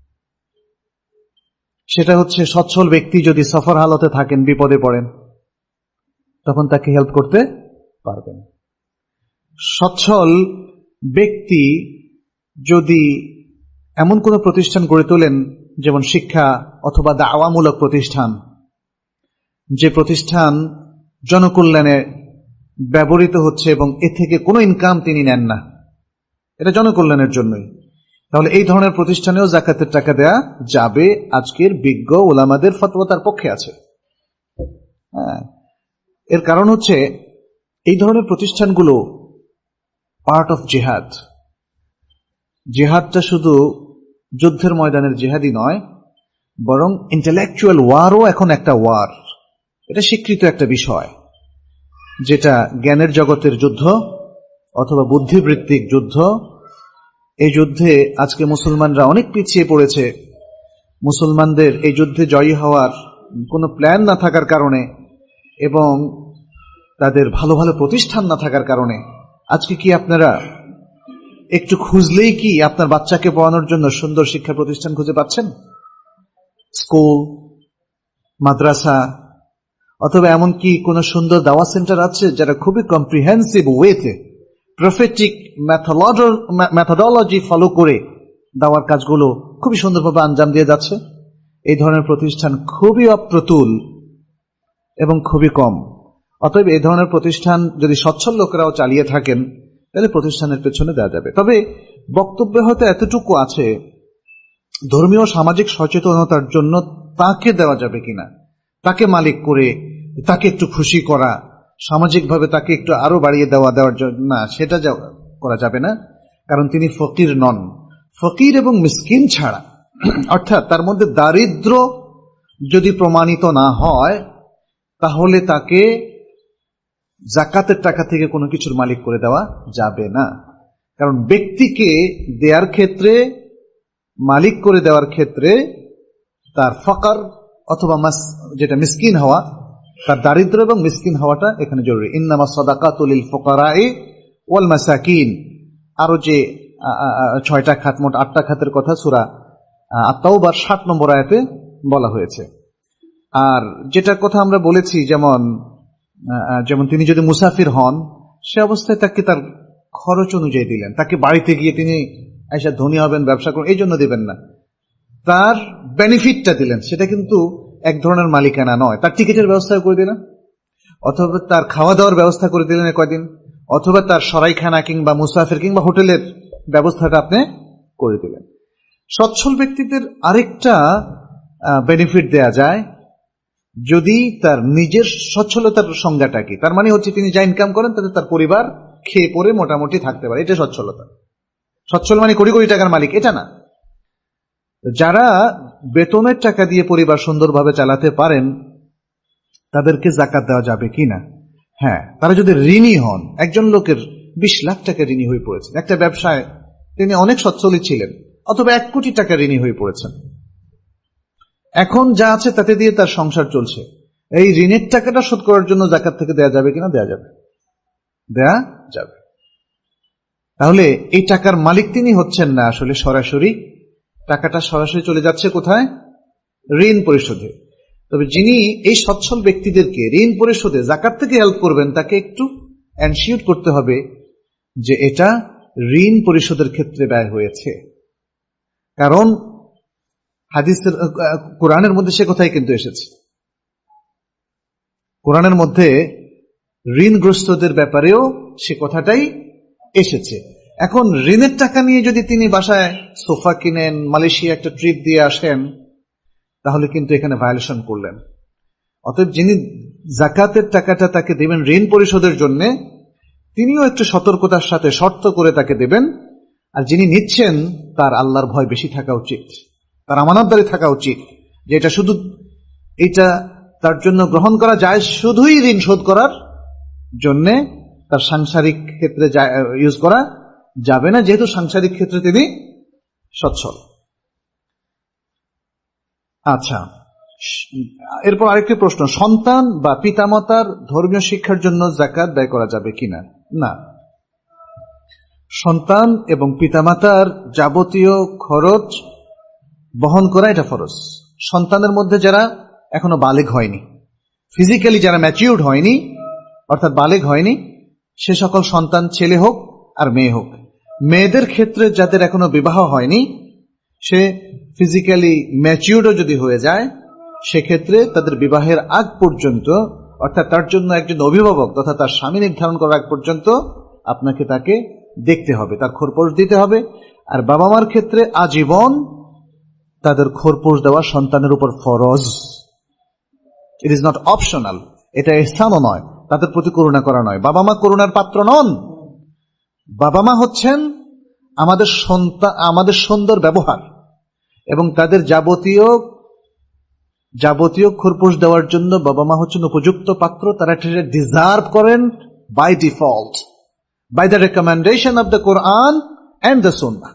Speaker 1: সেটা হচ্ছে, সচ্ছল ব্যক্তি যদি সফর হালতে থাকেন, বিপদে পড়েন, তখন তাকে হেল্প করতে পারবেন। সচ্ছল ব্যক্তি যদি এমন কোন প্রতিষ্ঠান গড়ে তোলেন, যেমন শিক্ষা অথবা দাওয়ামূলক প্রতিষ্ঠান, যে প্রতিষ্ঠান জনকল্যাণে ব্যবহৃত হচ্ছে এবং এ থেকে কোনো ইনকাম তিনি নেন না, এটা জনকল্যাণের জন্যই, তাহলে এই ধরনের প্রতিষ্ঠানেও যাকাতের টাকা দেয়া যাবে। আজকের বিজ্ঞ ওলামাদের ফতোয়া তার পক্ষে আছে। হ্যাঁ, এর কারণ হচ্ছে এই ধরনের প্রতিষ্ঠানগুলো পার্ট অফ জিহাদ। জিহাদটা শুধু যুদ্ধের ময়দানের জিহাদই নয়, বরং ইন্টেলেকচুয়াল ওয়ারও এখন একটা ওয়ার। এটা স্বীকৃত একটা বিষয়, যেটা জ্ঞানের জগতের যুদ্ধ অথবা বুদ্ধিবৃত্তিক যুদ্ধ। এই যুদ্ধে আজকে মুসলমানরা অনেক পিছিয়ে পড়েছে। মুসলমানদের এই যুদ্ধে জয়ী হওয়ার কোনো প্ল্যান না থাকার কারণে এবং তাদের ভালো ভালো প্রতিষ্ঠান না থাকার কারণে আজকে কি আপনারা একটু খুঁজলেই কি আপনার বাচ্চাকে পড়ানোর জন্য সুন্দর শিক্ষা প্রতিষ্ঠান খুঁজে পাচ্ছেন? স্কুল, মাদ্রাসা, অথবা এমনকি কোন সুন্দর দাওয়া সেন্টার আছে যারা খুবই কম্প্রিহেন্সিভ ওয়েতে প্রফেটিক মেথোডোলজি ফলো করে দাওয়ার কাজগুলো খুবই সুন্দরভাবে আঞ্জাম দিয়ে যাচ্ছে? এই ধরনের প্রতিষ্ঠান খুবই অপ্রতুল এবং খুবই কম। অতএব এই ধরনের প্রতিষ্ঠান যদি সচ্ছল লোকেরাও চালিয়ে থাকেন, তাহলে প্রতিষ্ঠানের পেছনে দেওয়া যাবে। তবে বক্তব্যে হয়তো এতটুকু আছে, ধর্মীয় সামাজিক সচেতনতার জন্য তাকে দেওয়া যাবে কিনা, তাকে মালিক করে তাকে একটু খুশি করা, সামাজিকভাবে তাকে একটু আরো বাড়িয়ে দেওয়া দেওয়ার জন্য না, সেটা করা যাবে না। কারণ তিনি ফকির নন। ফকির এবং মিসকিন ছাড়া, অর্থাৎ তার মধ্যে দারিদ্র যদি প্রমাণিত না হয়, তাহলে তাকে জাকাতের টাকা থেকে কোনো কিছুর মালিক করে দেওয়া যাবে না। কারণ ব্যক্তিকে দেওয়ার ক্ষেত্রে, মালিক করে দেওয়ার ক্ষেত্রে তার ফকর অথবা যেটা মিসকিন হওয়া, তার দারিদ্র এবং মিসকিন হওয়াটা এখানে জরুরি। ইন্নামা সাদাকাতু লিল ফুকারাই ওয়াল মাসাকিন। আরো যে ছয়টা খাত, মোট আটটা খাতের কথা সূরা আত-তাওবার ষাট নম্বর আয়াতে বলা হয়েছে। আর যেটা কথা আমরা বলেছি, যেমন যেমন তিনি যদি মুসাফির হন, সে অবস্থায় তাকে তার খরচ অনুযায়ী দিলেন। তাকে বাড়িতে গিয়ে তিনি এসে ধনী হবেন, ব্যবসা করুন, এই জন্য দিবেন না। তার বেনিফিটটা দিলেন, সেটা কিন্তু এক ধরনের মালিকানা নয়। তার টিকিটের ব্যবস্থা করে দিলেন, অথবা তার খাওয়া দাওয়ার ব্যবস্থা করে দিলেন কয়দিন, অথবা তার সরাইখানা কিংবা মুসাফির কিংবা হোটেলের ব্যবস্থাটা আপনি করে দিলেন। সচ্ছল ব্যক্তিদের আরেকটা বেনিফিট দেয়া যায়, যদি তার নিজের সচ্ছলতার সংজ্ঞাটা কি, তার মানে হচ্ছে তিনি যা ইনকাম করেন তাতে তার পরিবার খেয়ে পরে মোটামুটি থাকতে পারে, এটা সচ্ছলতা। সচ্ছল মানে কোটি কোটি টাকার মালিক এটা না। যারা বেতনের টাকা দিয়ে পরিবার সুন্দরভাবে চালাতে পারেন, তাদেরকে জাকাত দেওয়া যাবে কিনা? হ্যাঁ, তারা যদি ঋণী হন। একজন লোকের বিশ লাখ টাকা ঋণী হয়ে পড়েছেন, একটা ব্যবসায় তিনি অনেক সচ্ছলই ছিলেন, অথবা এক কোটি টাকা ঋণী হয়ে পড়েছেন। এখন যা আছে তাতে দিয়ে তার সংসার চলছে। এই ঋণের টাকাটা শোধ করার জন্য জাকাত থেকে দেয়া যাবে কিনা? দেয়া যাবে, দেয়া যাবে। তাহলে এই টাকার মালিক তিনি হচ্ছেন না, আসলে সরাসরি টাকাটা সরাসরি চলে যাচ্ছে কোথায়? ঋণ পরিশোধে। তবে যিনি এই সচ্ছল ব্যক্তিদেরকে ঋণ পরিশোধে জাকাত থেকে হেল্প করবেন, তাকে একটু এনশিওর করতে হবে যে এটা ঋণ পরিশোধের ক্ষেত্রে ব্যয় হয়েছে। কারণ হাদিসের, কোরআনের মধ্যে সে কথাই কিন্তু এসেছে। কোরআনের মধ্যে ঋণগ্রস্তদের ব্যাপারেও সে কথাটাই এসেছে। এখন ঋণের টাকা নিয়ে যদি তিনি বাসায় সোফা কিনেন, মালয়েশিয়া একটা ট্রিপ দিয়ে আসেন, তাহলে কিন্তু এখানে ভায়োলেশন করলেন। অতএব যিনি জাকাতের টাকাটা তাকে দেবেন ঋণ পরিশোধের জন্য, তিনিও একটু সতর্কতার সাথে শর্ত করে তাকে দেবেন। আর যিনি নিচ্ছেন তার আল্লাহর ভয় বেশি থাকা উচিত, তার আমানতদারি থাকা উচিত, যে এটা শুধু এটা তার জন্য গ্রহণ করা যায় শুধুই ঋণ শোধ করার জন্য, তার সাংসারিক ক্ষেত্রে ইউজ করা যাবে না, যেহেতু সাংসারিক ক্ষেত্রে তিনি সচ্ছল। আচ্ছা, এরপর আরেকটি প্রশ্ন, সন্তান বা পিতামাতার ধর্মীয় শিক্ষার জন্য যাকাত ব্যয় করা যাবে কিনা? না, সন্তান এবং পিতামাতার যাবতীয় খরচ বহন করা এটা ফরজ। সন্তানের মধ্যে যারা এখনো বালেগ হয়নি, ফিজিক্যালি যারা ম্যাচিউরড হয়নি, অর্থাৎ বালেগ হয়নি, সে সকল সন্তান, ছেলে হোক আর মেয়ে হোক। মেয়েদের ক্ষেত্রে যাদের এখনো বিবাহ হয়নি, সে ফিজিক্যালি ম্যাচিউরডও যদি হয়ে যায়, সেক্ষেত্রে তাদের বিবাহের আগ পর্যন্ত, অর্থাৎ তার জন্য একজন অভিভাবক তথা তার স্বামী নির্ধারণ করার আগ পর্যন্ত আপনাকে তাকে দেখতে হবে, তার খোরপোশ দিতে হবে। আর বাবা মার ক্ষেত্রে আজীবন তাদের খোরপোশ দেওয়া সন্তানের উপর ফরজ। ইট ইজ নট অপশনাল, এটা ইহসানও নয়, তাদের প্রতি করুণা করা নয়। বাবা মা করুণার পাত্র নন। বাবা মা হচ্ছেন আমাদের সন্তান, আমাদের সুন্দর ব্যবহার এবং তাদের যাবতীয় যাবতীয় খোরপোশ দেওয়ার জন্য বাবা মা হচ্ছেন উপযুক্ত পাত্র। তারা এটা ডিজার্ভ করেন by default, by the recommendation of the Quran and the Sunnah.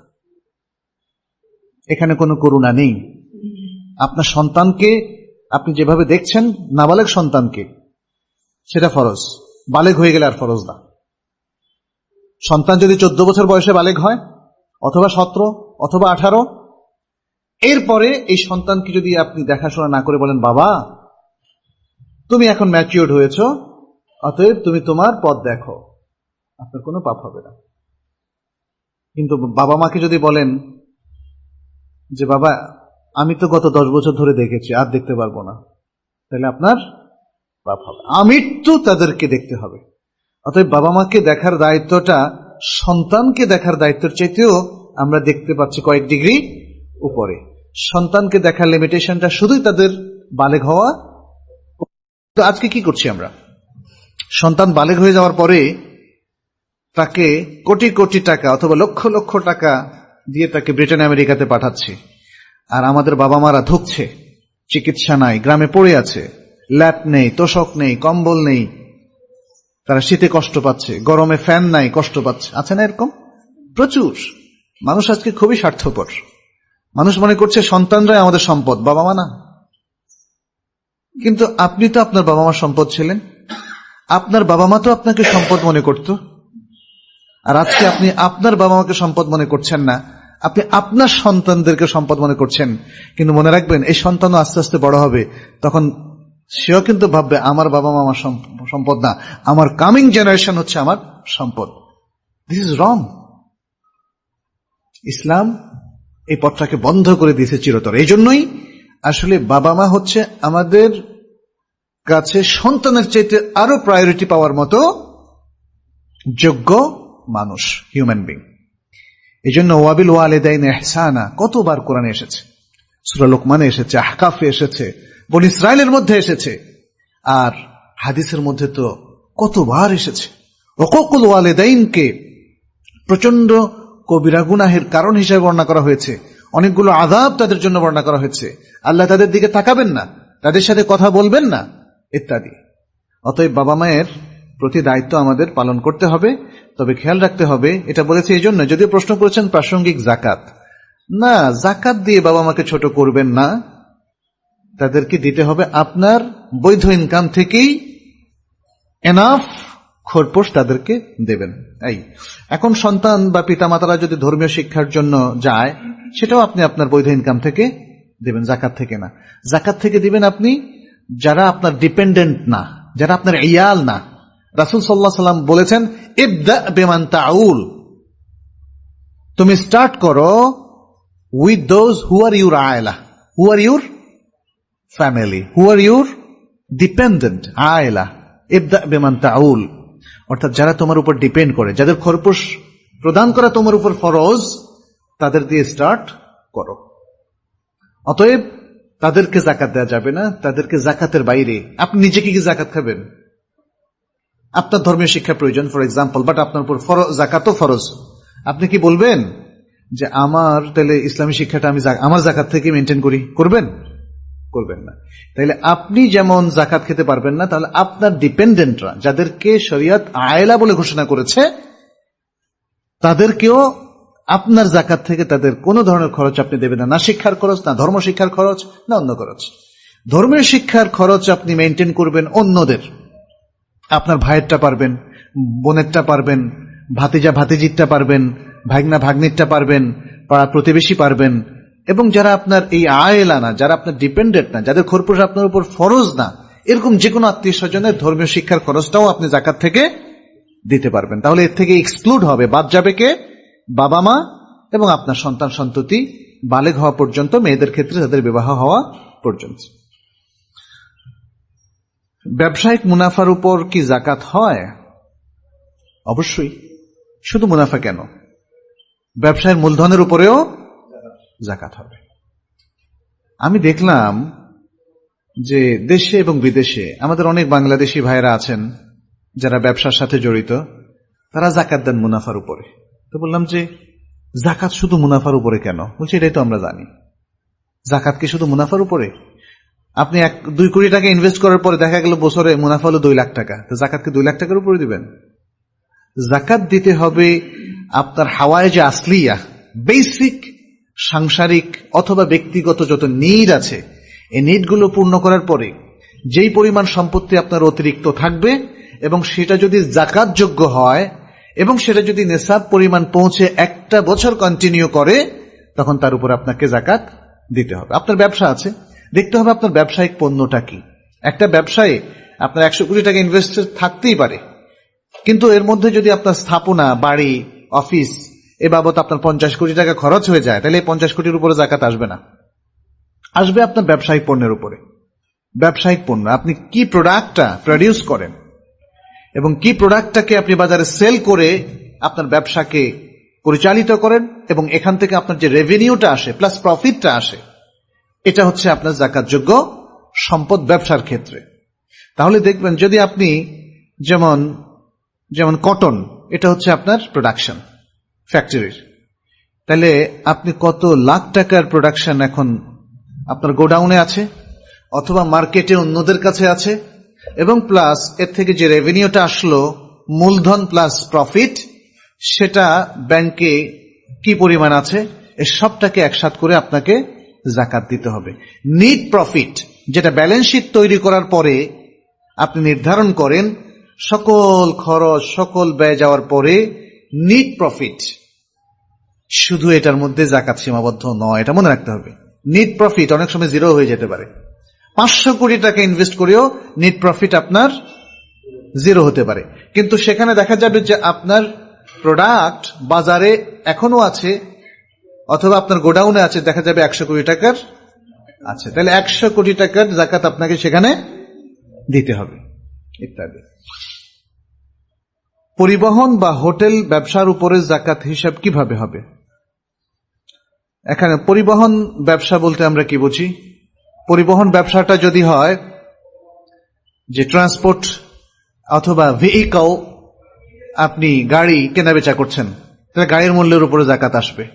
Speaker 1: এখানে কোনো করুণা নেই। আপনার সন্তানকে আপনি যেভাবে দেখছেন, নাবালেগ সন্তানকে, সেটা ফরজ। বালেগ হয়ে গেলে আর ফরজ না। সন্তান যদি চোদ্দ বছর বয়সে বালেগ হয়, অথবা সতেরো অথবা আঠারো, এরপরে এই সন্তানকে যদি আপনি দেখাশোনা না করে বলেন, বাবা তুমি এখন ম্যাচিউরড হয়েছ, অতএব তুমি তোমার পথ দেখো, আপনার কোনো পাপ হবে না। কিন্তু বাবা মাকে যদি বলেন যে বাবা আমি তো গত দশ বছর ধরে দেখেছি, আর দেখতে পারবো না, তাহলে আপনার পাপ হবে। আমৃত্যু তাদেরকে দেখতে হবে। অতএব বাবা মাকে দেখার দায়িত্বটা সন্তানকে দেখার দায়িত্বের চাইতেও আমরা দেখতে পাচ্ছি কয়েক ডিগ্রি উপরে। সন্তানকে দেখার লিমিটেশনটা শুধুই তাদের বালেগ হওয়া। তো আজকে কি করছি আমরা? সন্তান বালেগ হয়ে যাওয়ার পরে তাকে কোটি কোটি টাকা অথবা লক্ষ লক্ষ টাকা দিয়ে তাকে ব্রিটেন আমেরিকাতে পাঠাচ্ছি, আর আমাদের বাবা মারা ধুকছে, চিকিৎসা নাই, গ্রামে পড়ে আছে, ল্যাপ নেই, তোষক নেই, কম্বল নেই, তারা শীতে কষ্ট পাচ্ছে, গরমে ফ্যান নাই, কষ্ট পাচ্ছে। আছে না এরকম? প্রচুর মানুষ আজকে খুবই স্বার্থপর। মানুষ মনে করছে সন্তানরাই আমাদের সম্পদ, বাবা মা না। কিন্তু আপনি তো আপনার বাবা মার সম্পদ ছিলেন, আপনার বাবা মা তো আপনাকে সম্পদ মনে করত। আর আজকে আপনি আপনার বাবা মাকে সম্পদ মনে করছেন না, আপনি আপনার সন্তানদেরকে সম্পদ মনে করছেন। কিন্তু মনে রাখবেন, এই সন্তানও আস্তে আস্তে বড় হবে, তখন সেও কিন্তু ভাববে আমার বাবা মা আমার সম্পদ না, আমার কামিং জেনারেশন হচ্ছে আমার সম্পদ। This is wrong. ইসলাম এই পথটাকে বন্ধ করে দিয়েছে চিরতর। এই জন্যই আসলে বাবা মা হচ্ছে আমাদের কাছে সন্তানের চাইতে আরো প্রায়োরিটি পাওয়ার মতো যোগ্য মানুষ, হিউম্যান বিং। এই জন্য ওয়াবিল ওয়ালিদাইন ইহসানা কতবার কোরআনে এসেছে, সূরা লোকমানে এসেছে, আহকাফে এসেছে, বনী ইসরাইলের মধ্যে এসেছে, আর হাদিসের মধ্যে তো কতবার এসেছে। উকুকুল ওয়ালিদাইনকে প্রচন্ড কবিরা গুনাহের কারণ হিসেবে বর্ণনা করা হয়েছে, অনেকগুলো আযাব তাদের জন্য বর্ণনা করা হয়েছে। আল্লাহ তাদের দিকে তাকাবেন না, তাদের সাথে কথা বলবেন না, ইত্যাদি। অতএব বাবা মায়ের প্রতি দায়িত্ব আমাদের পালন করতে হবে। তবে খেয়াল রাখতে হবে, এটা বলেছে এই জন্য, যদিও প্রশ্ন করেছেন প্রাসঙ্গিক জাকাত, না, জাকাত দিয়ে বাবা মাকে ছোট করবেন না, তাদেরকে দিতে হবে আপনার বৈধ ইনকাম থেকেই এনাফ খরপোশ তাদেরকে দেবেন। এই এখন সন্তান বা পিতামাতারা যদি ধর্মীয় শিক্ষার জন্য যায়, সেটাও আপনি আপনার বৈধ ইনকাম থেকে দেবেন, জাকাত থেকে না। জাকাত থেকে দিবেন আপনি যারা আপনার ডিপেন্ডেন্ট না, যারা আপনার ইয়াল না। রাসূল সাল্লাল্লাহু আলাইহি ওয়াসাল্লাম বলেছেন, ইবদা বিমান তাউল, তুমি স্টার্ট করো with those who are your আয়লা, who are your family, who are your dependent আয়লা। ইবদা বিমান তাউল, অর্থাৎ যারা তোমার উপর ডিপেন্ড করে, যাদের খরপোশ প্রদান করা তোমার উপর ফরজ, তাদের দিয়ে স্টার্ট করো। অতএব তাদেরকে জাকাত দেওয়া যাবে না, তাদেরকে জাকাতের বাইরে। আপনি নিজে কি কি জাকাত খাবেন? আপনার ধর্মীয় শিক্ষা প্রয়োজন, ফর এক্সাম্পল, বাট আপনার উপর জাকাতও ফরজ। আপনি কি বলবেন যে আমার তাহলে ইসলামী শিক্ষাটা আমি আমার জাকাত থেকে মেনটেন করি? করবেন? করবেন না। তাইলে আপনি যেমন জাকাত খেতে পারবেন না, তাহলে আপনার ডিপেন্ডেন্টরা, যাদেরকে শরিয়ত আয়লা বলে ঘোষণা করেছে, তাদেরকেও আপনার জাকাত থেকে তাদের কোনো ধরনের খরচ আপনি দেবেন না, না শিক্ষার খরচ, না ধর্ম শিক্ষার খরচ, না অন্য খরচ। ধর্মীয় শিক্ষার খরচ আপনি মেনটেন করবেন অন্যদের, আপনার ভাইয়েরটা পারবেন, বোনেরটা পারবেন, ভাতিজা ভাতিজিরটা পারবেন, ভাগনা ভাগ্নিরটা পারবেন, পাড়া প্রতিবেশী পারবেন, এবং যারা আপনার এই আয়লা না, যারা আপনার ডিপেন্ডেন্ট না, যাদের খরপোশ আপনার উপর ফরজ না, এরকম যে কোনো আত্মীয় স্বজনের ধর্মীয় শিক্ষার খরচটাও আপনি জাকাত থেকে দিতে পারবেন। তাহলে এর থেকে এক্সক্লুড হবে, বাদ যাবে কে? বাবা মা এবং আপনার সন্তান সন্ততি বালেগ হওয়া পর্যন্ত, মেয়েদের ক্ষেত্রে তাদের বিবাহ হওয়া পর্যন্ত। ব্যবসায়িক মুনাফার উপর কি জাকাত হয়? অবশ্যই। শুধু মুনাফা কেন, ব্যবসায়ের মূলধনের উপরেও জাকাত হবে। আমি দেখলাম যে দেশে এবং বিদেশে আমাদের অনেক বাংলাদেশি ভাইরা আছেন যারা ব্যবসার সাথে জড়িত, তারা জাকাত দেন মুনাফার উপরে। তো বললাম যে জাকাত শুধু মুনাফার উপরে কেন? বলছি এটাই তো আমরা জানি, জাকাত কি শুধু মুনাফার উপরে? আপনি এক দুই কোটি টাকা ইনভেস্ট করার পরে দেখা গেল বছরে মুনাফা হলো দুই লাখ টাকা, তো জাকাত কি দুই লাখ টাকার উপরে দিবেন? জাকাত দিতে হবে আপনার হাওয়ায় যে আসলিয়া, বেসিক সাংসারিক অথবা ব্যক্তিগত যত নিড আছে, এই নিডগুলো পূর্ণ করার পরে যেই পরিমাণ সম্পত্তি আপনার অতিরিক্ত থাকবে, এবং সেটা যদি জাকাত যোগ্য হয়, এবং সেটা যদি নেসাব পরিমাণ পৌঁছে একটা বছর কন্টিনিউ করে, তখন তার উপর আপনাকে জাকাত দিতে হবে। আপনার ব্যবসা আছে, দেখতে হবে আপনার ব্যবসায়িক পণ্যটা কি। একটা ব্যবসায়ে আপনার একশো কোটি টাকা ইনভেস্ট থাকতেই পারে, কিন্তু এর মধ্যে যদি আপনার স্থাপনা, বাড়ি, অফিস এ বাবদ আপনার পঞ্চাশ কোটি টাকা খরচ হয়ে যায়, তাহলে এই পঞ্চাশ কোটির উপরে জাকাত আসবে না, আসবে আপনার ব্যবসায়িক পণ্যের উপরে। ব্যবসায়িক পণ্য, আপনি কি প্রোডাক্টটা প্রডিউস করেন এবং কি প্রোডাক্টটাকে আপনি বাজারে সেল করে আপনার ব্যবসাকে পরিচালিত করেন, এবং এখান থেকে আপনার যে রেভিনিউটা আসে প্লাস প্রফিটটা আসে, এটা হচ্ছে আপনার জাকাতযোগ্য সম্পদ ব্যবসার ক্ষেত্রে। তাহলে দেখবেন যদি আপনি যেমন যেমন কটন এটা হচ্ছে আপনার প্রোডাকশন ফ্যাক্টরির। তাহলে আপনি কত লাখ টাকার প্রোডাকশন এখন আপনার গোডাউনে আছে অথবা মার্কেটে অন্যদের কাছে আছে, এবং প্লাস এর থেকে যে রেভিনিউটা আসলো মূলধন প্লাস প্রফিট, সেটা ব্যাংকে কি পরিমাণ আছে, এর সবটাকে একসাথ করে আপনাকে যাকাত দিতে হবে। নিট প্রফিট যেটা ব্যালেন্স শিট তৈরি করার পরে আপনি নির্ধারণ করেন, সকল খরচ সকল ব্যয় যাওয়ার পরে নিট প্রফিট, শুধু এটার মধ্যে যাকাত সীমাবদ্ধ নয়, এটা মনে রাখতে হবে। নিট প্রফিট অনেক সময় জিরো হয়ে যেতে পারে। পাঁচশো কোটি টাকা ইনভেস্ট করেও নিট প্রফিট আপনার জিরো হতে পারে, কিন্তু সেখানে দেখা যাবে যে আপনার প্রোডাক্ট বাজারে এখনো আছে অথবা আপনার গোডাউনে আছে, দেখা যাবে একশো কোটি টাকার আছে, তাহলে একশো কোটি টাকার যাকাত আপনাকে সেখানে দিতে হবে ইত্যাদি। পরিবহন বা হোটেল ব্যবসার উপরে যাকাত হিসাব কিভাবে হবে? এখানে পরিবহন ব্যবসা বলতে আমরা কি বুঝি? পরিবহন ব্যবসাটা যদি হয় যে ট্রান্সপোর্ট অথবা ভেহিকল, আপনি গাড়ি কেনাবেচা করছেন, তাহলে গাড়ির মূল্যের উপরে যাকাত আসবে।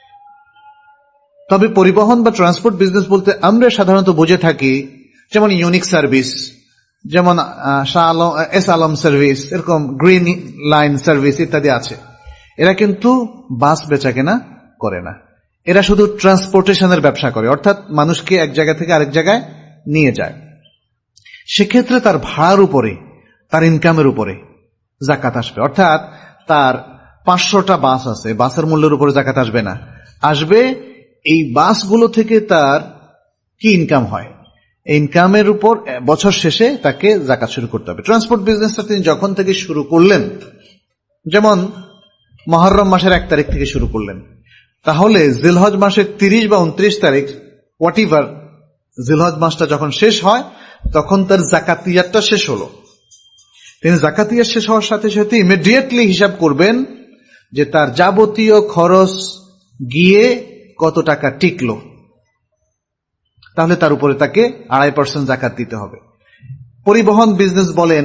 Speaker 1: তবে পরিবহন বা ট্রান্সপোর্ট বিজনেস বলতে আমরা সাধারণত বুঝে থাকি যেমন ইউনিক সার্ভিস, যেমন এস আলম সার্ভিস, এরকম গ্রিন লাইন সার্ভিস ইত্যাদি আছে। এরা কিন্তু বাস বেচা কেনা করে না, এরা শুধু ট্রান্সপোর্টেশনের ব্যবসা করে, অর্থাৎ মানুষকে এক জায়গা থেকে আরেক জায়গায় নিয়ে যায়। সেক্ষেত্রে তার ভাড়ার উপরে, তার ইনকামের উপরে যাকাত আসবে। অর্থাৎ তার পাঁচশোটা বাস আছে, বাসের মূল্যের উপরে যাকাত আসবে না, আসবে এই বাসগুলো থেকে তার কি ইনকাম হয়, ইনকামের উপর বছর শেষে তাকে যাকাত শুরু করতে হবে। ট্রান্সপোর্ট বিজনেসটা তিনি যখন থেকে শুরু করলেন, যেমন মুহররম মাসের এক তারিখ থেকে শুরু করলেন, তাহলে জিলহজ মাসের তিরিশ বা উনত্রিশ তারিখ হোয়াট এভার জিলহজ মাসটা যখন শেষ হয়, তখন তার যাকাতিয়াতটা শেষ হলো। তিনি যাকাতিয়া শেষ হওয়ার সাথে সাথে ইমিডিয়েটলি হিসাব করবেন যে তার যাবতীয় খরচ গিয়ে কত টাকা টিকলো, তাহলে তার উপরে তাকে আড়াই পার্সেন্ট যাকাত দিতে হবে। পরিবহন বিজনেস বলেন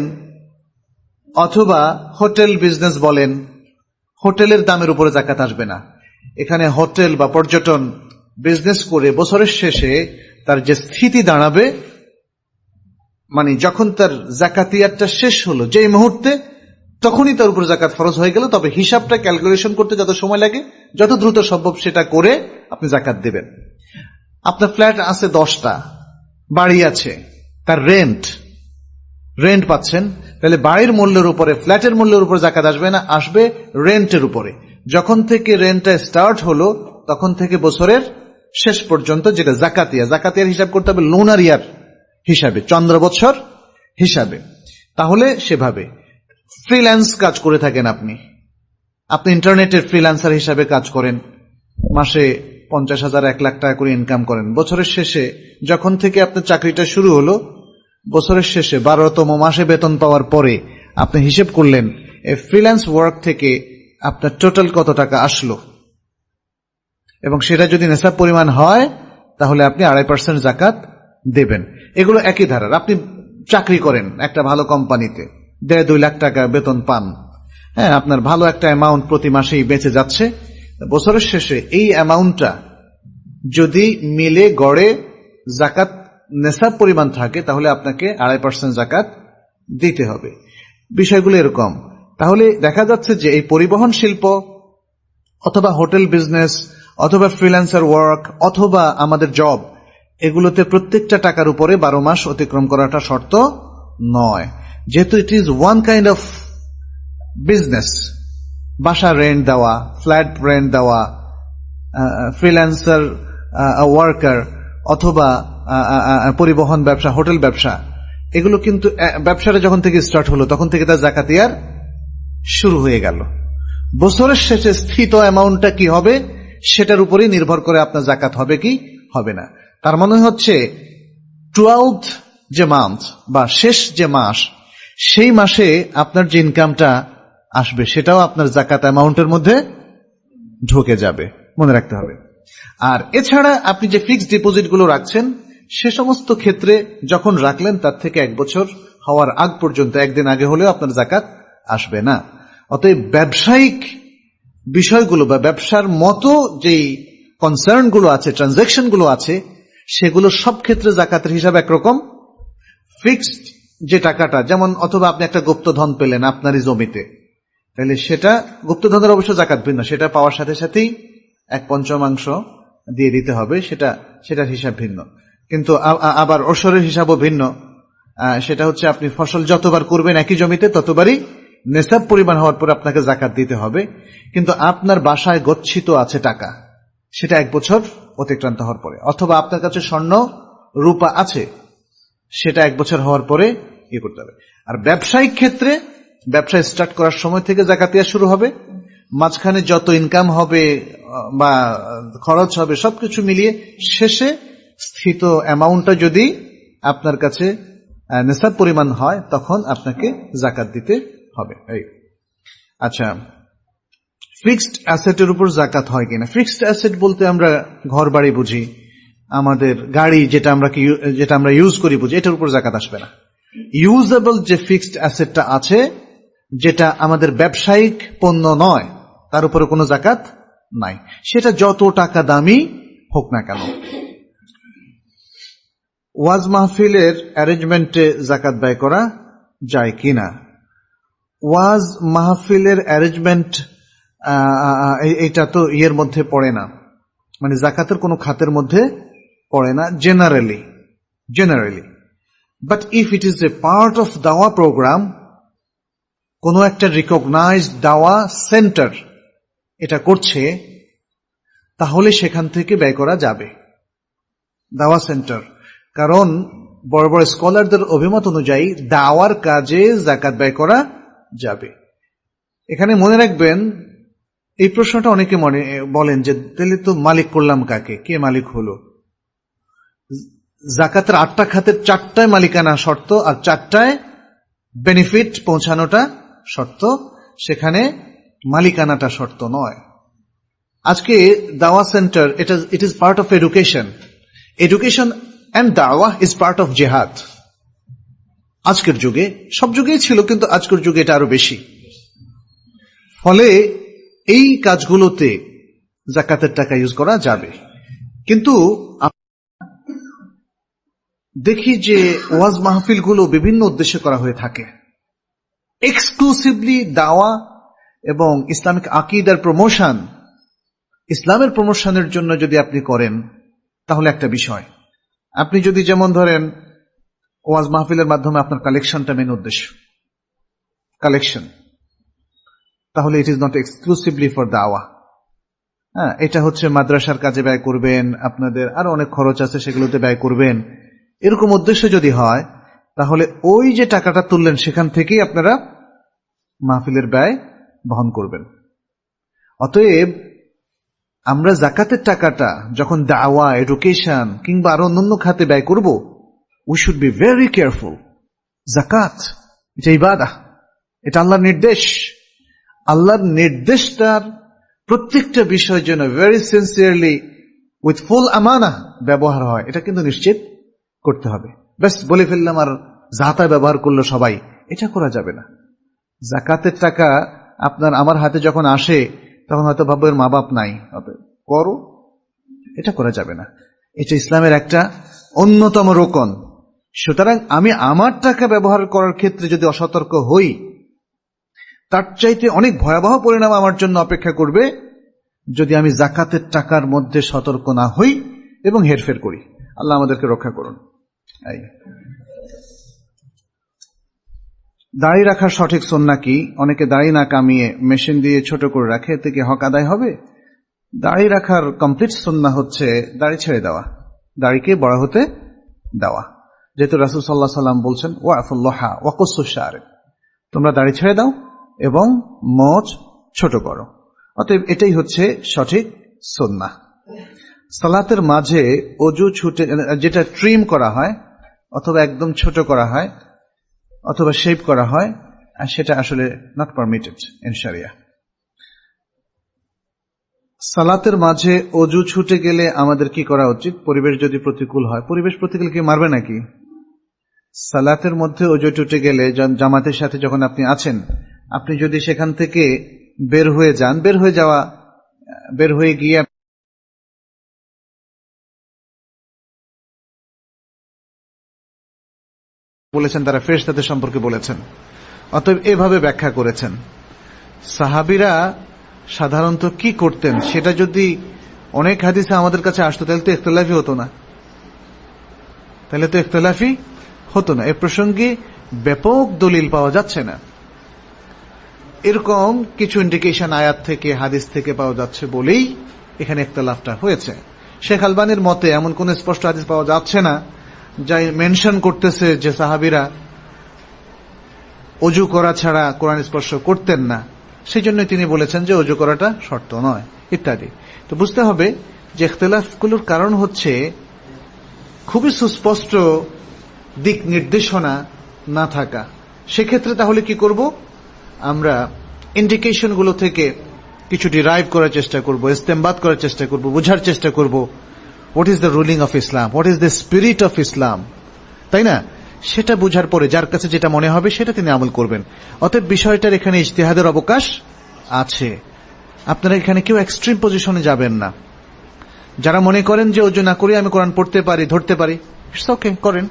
Speaker 1: অথবা হোটেল বিজনেস বলেন, হোটেলের দামের উপরে যাকাত আসবে না। এখানে হোটেল বা পর্যটন বিজনেস করে বছরের শেষে তার যে স্থিতি দাঁড়াবে, মানে যখন তার যাকাতিয়াতটা শেষ হলো যেই মুহূর্তে, তখনই তার উপর যাকাত ফরজ হয়ে গেল। তবে হিসাবটা ক্যালকুলেশন করতে যত সময় লাগে, যত দ্রুত সম্ভব সেটা করে আপনি যাকাত দেবেন। আপনার ফ্ল্যাট আছে দশটা, বাড়ি আছে, তার রেন্ট রেন্ট পাচ্ছেন, তাহলে বাড়ির মূল্যের উপরে, ফ্ল্যাটের মূল্যের উপরে যাকাত আসবে না, আসবে রেন্টের উপরে। যখন থেকে রেন্টটা স্টার্ট হলো তখন থেকে বছরের শেষ পর্যন্ত যেটা যাকাতিয়া, যাকাতিয়ার হিসাব করতে হবে লুনার ইয়ার হিসাবে, চন্দ্র বছর হিসাবে। তাহলে সেভাবে ফ্রিল্যান্স কাজ করে থাকেন আপনি, আপনি ইন্টারনেটের ফ্রিল্যান্সার হিসাবে কাজ করেন, মাসে পঞ্চাশ হাজার এক লাখ টাকা করে ইনকাম করেন। বছরের শেষে যখন থেকে আপনার চাকরিটা শুরু হলো, বছরের শেষে বারোতম মাসে বেতন পাওয়ার পরে আপনি হিসেব করলেন এই ফ্রিল্যান্স ওয়ার্ক থেকে আপনার টোটাল কত টাকা আসলো, এবং সেটা যদি নেশাব পরিমাণ হয় তাহলে আপনি আড়াই পার্সেন্ট যাকাত দেবেন। এগুলো একই ধারার। আপনি চাকরি করেন একটা ভালো কোম্পানিতে, দেড় দুই লাখ টাকা বেতন পান, হ্যাঁ, আপনার ভালো একটা অ্যামাউন্ট প্রতি মাসেই বেঁচে যাচ্ছে। বছরের শেষে এই অ্যামাউন্টটা যদি মিলে গড়ে যাকাত নেশাব পরিমাণ থাকে, তাহলে আপনাকে আড়াই পার্সেন্ট যাকাত দিতে হবে। বিষয়গুলো এরকম। তাহলে দেখা যাচ্ছে যে এই পরিবহন শিল্প অথবা হোটেল বিজনেস অথবা ফ্রিল্যান্সার ওয়ার্ক অথবা আমাদের জব, এগুলোতে প্রত্যেকটা টাকার উপরে বারো মাস অতিক্রম করাটা শর্ত নয়, যেহেতু it is one kind of business. বাসা রেন্ট দেওয়া, ফ্ল্যাট রেন্ট দেওয়া, ফ্রিল্যান্সার ওয়ার্কার অথবা পরিবহন ব্যবসা, হোটেল ব্যবসা, এগুলো কিন্তু ব্যবসাটা যখন থেকে স্টার্ট হলো তখন থেকে তার যাকাতিয়ার শুরু হয়ে গেল। বছরের শেষে স্থিত অ্যামাউন্টটা কি হবে সেটার উপরেই নির্ভর করে আপনার যাকাত হবে কি হবে না। তার মনে হচ্ছে টুয়েলভ যে মান্থ বা শেষ যে মাস, সেই মাসে আপনার যে ইনকামটা আসবে সেটাও আপনার যাকাত অ্যামাউন্টের মধ্যে ঢুকে যাবে, মনে রাখতে হবে। আর এছাড়া আপনি যে ফিক্সড ডিপোজিট গুলো রাখছেন, সে সমস্ত ক্ষেত্রে যখন রাখলেন তার থেকে এক বছর হওয়ার আগ পর্যন্ত, একদিন আগে হলেও আপনার যাকাত আসবে না। অতএব ব্যবসায়িক বিষয়গুলো বা ব্যবসার মতো যেই কনসার্ন গুলো আছে, ট্রানজাকশন গুলো আছে, সেগুলো সব ক্ষেত্রে জাকাতের হিসাব একরকম। ফিক্সড যে টাকাটা, যেমন অথবা আপনি একটা গুপ্তধন পেলেন আপনারই জমিতে, তাহলে সেটা গুপ্তধনের অবশ্য জাকাত ভিন্ন, সেটা পাওয়ার সাথে সাথেই এক পঞ্চমাংশ দিয়ে দিতে হবে, সেটা সেটার হিসাব ভিন্ন। কিন্তু আবার ওসরের হিসাবও ভিন্ন, সেটা হচ্ছে আপনি ফসল যতবার করবেন একই জমিতে ততবারই নেশাব পরিমাণ হওয়ার পর আপনাকে জাকাত দিতে হবে। কিন্তু আপনার বাসায় গচ্ছিত আছে টাকা, সেটা এক বছর অতিক্রান্ত হওয়ার পরে, অথবা আপনার কাছে স্বর্ণ রূপা আছে, সেটা এক বছর হওয়ার পরে ইয়ে করতে হবে। আর ব্যবসায়িক ক্ষেত্রে ব্যবসা স্টার্ট করার সময় থেকে জাকাত দেওয়া শুরু হবে, মাঝখানে যত ইনকাম হবে বা খরচ হবে সবকিছু মিলিয়ে শেষে স্থিত অ্যামাউন্টটা যদি আপনার কাছে নেশাব পরিমাণ হয় তখন আপনাকে জাকাত দিতে হবে। আচ্ছা, ফিক্সড অ্যাসেটের উপর জাকাত হয় কিনা? ফিক্সড অ্যাসেট বলতে আমরা ঘর বাড়ি বুঝি, আমাদের গাড়ি যেটা আমরা যেটা আমরা ইউজ করি বুঝি, এটার উপর জাকাত আসবে না। ইউজেবল যে ফিক্সড অ্যাসেটটা আছে, যেটা আমাদের ব্যবসায়িক পণ্য নয়, তার উপরে কোনো জাকাত নাই, সেটা যত টাকা দামি হোক না কেন। ওয়াজ মাহফিলের অ্যারেঞ্জমেন্টে জাকাত ব্যয় করা যায় কিনা? ওয়াজ মাহফিলের অ্যারেঞ্জমেন্ট এটা তো ইয়ের মধ্যে পড়ে না, মানে জাকাতের কোনো খাতের মধ্যে পড়ে না generally generally but if it is a part of দাওয়া প্রোগ্রাম, কোনো একটা রিকগনাইজড দাওয়া সেন্টার এটা করছে, তাহলে সেখান থেকে ব্যয় করা যাবে। দাওয়া সেন্টার, কারণ বড় বড় স্কলারদের অভিমত অনুযায়ী দাওয়ার কাজে জাকাত ব্যয় করা যাবে। এখানে মনে রাখবেন, এই প্রশ্নটা অনেকে মনে বলেন যে তাহলে তো মালিক করলাম কাকে, কে মালিক হলো? জাকাতের আটটা খাতের চারটায় মালিকানা শর্ত আর চারটায় বেনিফিট পৌঁছানোটা শর্ত, সেখানে মালিকানাটা শর্ত নয়। আজকে দাওয়া সেন্টার, এটা it is part of education. Education and dawah is part of jihad. আজকের যুগে, সব যুগেই ছিল, কিন্তু আজকের যুগে এটা আরো বেশি। ফলে এই কাজগুলোতে জাকাতের টাকা ইউজ করা যাবে। কিন্তু দেখি যে ওয়াজ মাহফিলগুলো বিভিন্ন উদ্দেশ্যে করা হয়ে থাকে, এক্সক্লুসিভলি দাওয়া এবং ইসলামিক আকীদার প্রমোশন, ইসলামের প্রমোশনের জন্য যদি আপনি করেন তাহলে একটা বিষয়। আপনি যদি যেমন ধরেন ওয়াজ মাহফিলের মাধ্যমে আপনার কালেকশনটা মেন উদ্দেশ্য, কালেকশন, তাহলে it is not exclusively for dawah. হ্যাঁ, এটা হচ্ছে মাদ্রাসার কাজে ব্যয় করবেন, আপনাদের আরো অনেক খরচ আছে সেগুলোতে ব্যয় করবেন, এরকম উদ্দেশ্য যদি হয় তাহলে ওই যে টাকাটা তুললেন সেখান থেকেই আপনারা মাহফিলের ব্যয় বহন করবেন। অতএব আমরা জাকাতের টাকাটা যখন দাওয়া, এডুকেশন কিংবা আরো অন্যান্য খাতে ব্যয় করব, we should be very careful. জাকাত এটা ইবাদা, এটা আল্লাহর নির্দেশ। আল্লাহর নির্দেশটার প্রত্যেকটা বিষয় যেন ভেরি সিনসিয়ারলি উইথ ফুল আমানা ব্যবহার হয়, এটা কিন্তু নিশ্চিত করতে হবে। বেশ বলে ফেললাম আর জাতা ব্যবহার করলো সবাই, এটা করা যাবে না। জাকাতের টাকা আপনার আমার হাতে যখন আসে তখন হয়তো ভাববো এর মা বাপ নাই, করো, এটা করা যাবে না। এটা ইসলামের একটা অন্যতম রোকন। সুতরাং আমি আমার টাকা ব্যবহার করার ক্ষেত্রে যদি অসতর্ক হই, তার চাইতে অনেক ভয়াবহ পরিণাম আমার জন্য অপেক্ষা করবে যদি আমি জাকাতের টাকার মধ্যে সতর্ক না হই এবং হেরফের করি। আল্লাহ আমাদেরকে রক্ষা করুন। দাড়ি রাখার সঠিক সুন্নাহ কি? অনেকে দাড়ি না কামিয়ে মেশিন দিয়ে ছোট করে রাখে, এতে কি হক আদায় হবে? দাড়ি রাখার কমপ্লিট সুন্নাহ হচ্ছে দাড়ি ছেড়ে দেওয়া, দাড়িকে বড় হতে দেওয়া। যেহেতু রাসূল সাল্লাল্লাহু আলাইহি ওয়াসাল্লাম বলছেন ওয়াফুল্লাহা ওয়াকুসুশ শারিব, তোমরা দাড়ি ছেড়ে দাও এবং মোচ ছোট করো। অতএব এটাই হচ্ছে সঠিক সুন্নাহ। সালাতের মাঝে অজু ছুটে যেটা ট্রিম করা হয় অথবা একদম ছোট করা হয় অথবা শেপ করা হয়, সেটা আসলে নট পারমিটেড ইন শরিয়া। সালাতের মাঝে অজু ছুটে গেলে আমাদের কি করা উচিত? পরিবেশ যদি প্রতিকূল হয়, পরিবেশ প্রতিকূল কি মারবে নাকি? সালাতের মধ্যে অজু ছুটে গেলে জামাতের সাথে যখন আপনি আছেন, আপনি যদি সেখান থেকে বের হয়ে যান, বের হয়ে যাওয়া বের হয়ে গিয়ে বলেছেন তারা ফেরেশতাদের সম্পর্কে বলেছেন, অতএব এভাবে ব্যাখ্যা করেছেন। সাহাবীরা সাধারণত কি করতেন সেটা যদি অনেক হাদিসে আমাদের কাছে আসতো তাহলে তো ইখতিলাফি হতো না তাহলে তো ইখতিলাফি হতো না এ প্রসঙ্গে ব্যাপক দলিল পাওয়া যাচ্ছে না। এরকম কিছু ইন্ডিকেশন আয়াত থেকে হাদিস থেকে পাওয়া যাচ্ছে বলেই এখানে ইখতিলাফটা হয়েছে। শেখ আলবানীর মতে এমন কোন স্পষ্ট হাদিস পাওয়া যাচ্ছে না যা মেনশন করতেছে যে সাহাবীরা ওযু করা ছাড়া কোরআন স্পর্শ করতেন না, সেই জন্য তিনি বলেছেন যে ওযু করাটা শর্ত নয় ইত্যাদি। তো বুঝতে হবে যে ইখতিলাফগুলোর কারণ হচ্ছে খুবই সুস্পষ্ট দিক নির্দেশনা না থাকা। সেক্ষেত্রে তাহলে কি করব, আমরা ইন্ডিকেশনগুলো থেকে কিছু ডিরাইভ করার চেষ্টা করব, ইস্তেমবাদ করার চেষ্টা করব, বোঝার চেষ্টা করব what is the ruling of Islam, what is the spirit of Islam, তাই না? সেটা বোঝার পরে যার কাছে যেটা মনে হবে সেটা তিনি আমল করবেন। অতএব বিষয়টার এখানে ইজতিহাদের অবকাশ আছে। আপনারা এখানে কেউ এক্সট্রিম পজিশনে যাবেন না। যারা মনে করেন যে ওযু না করে আমি কোরআন পড়তে পারি, ধরতে পারি, ইটস ওকে, করেন,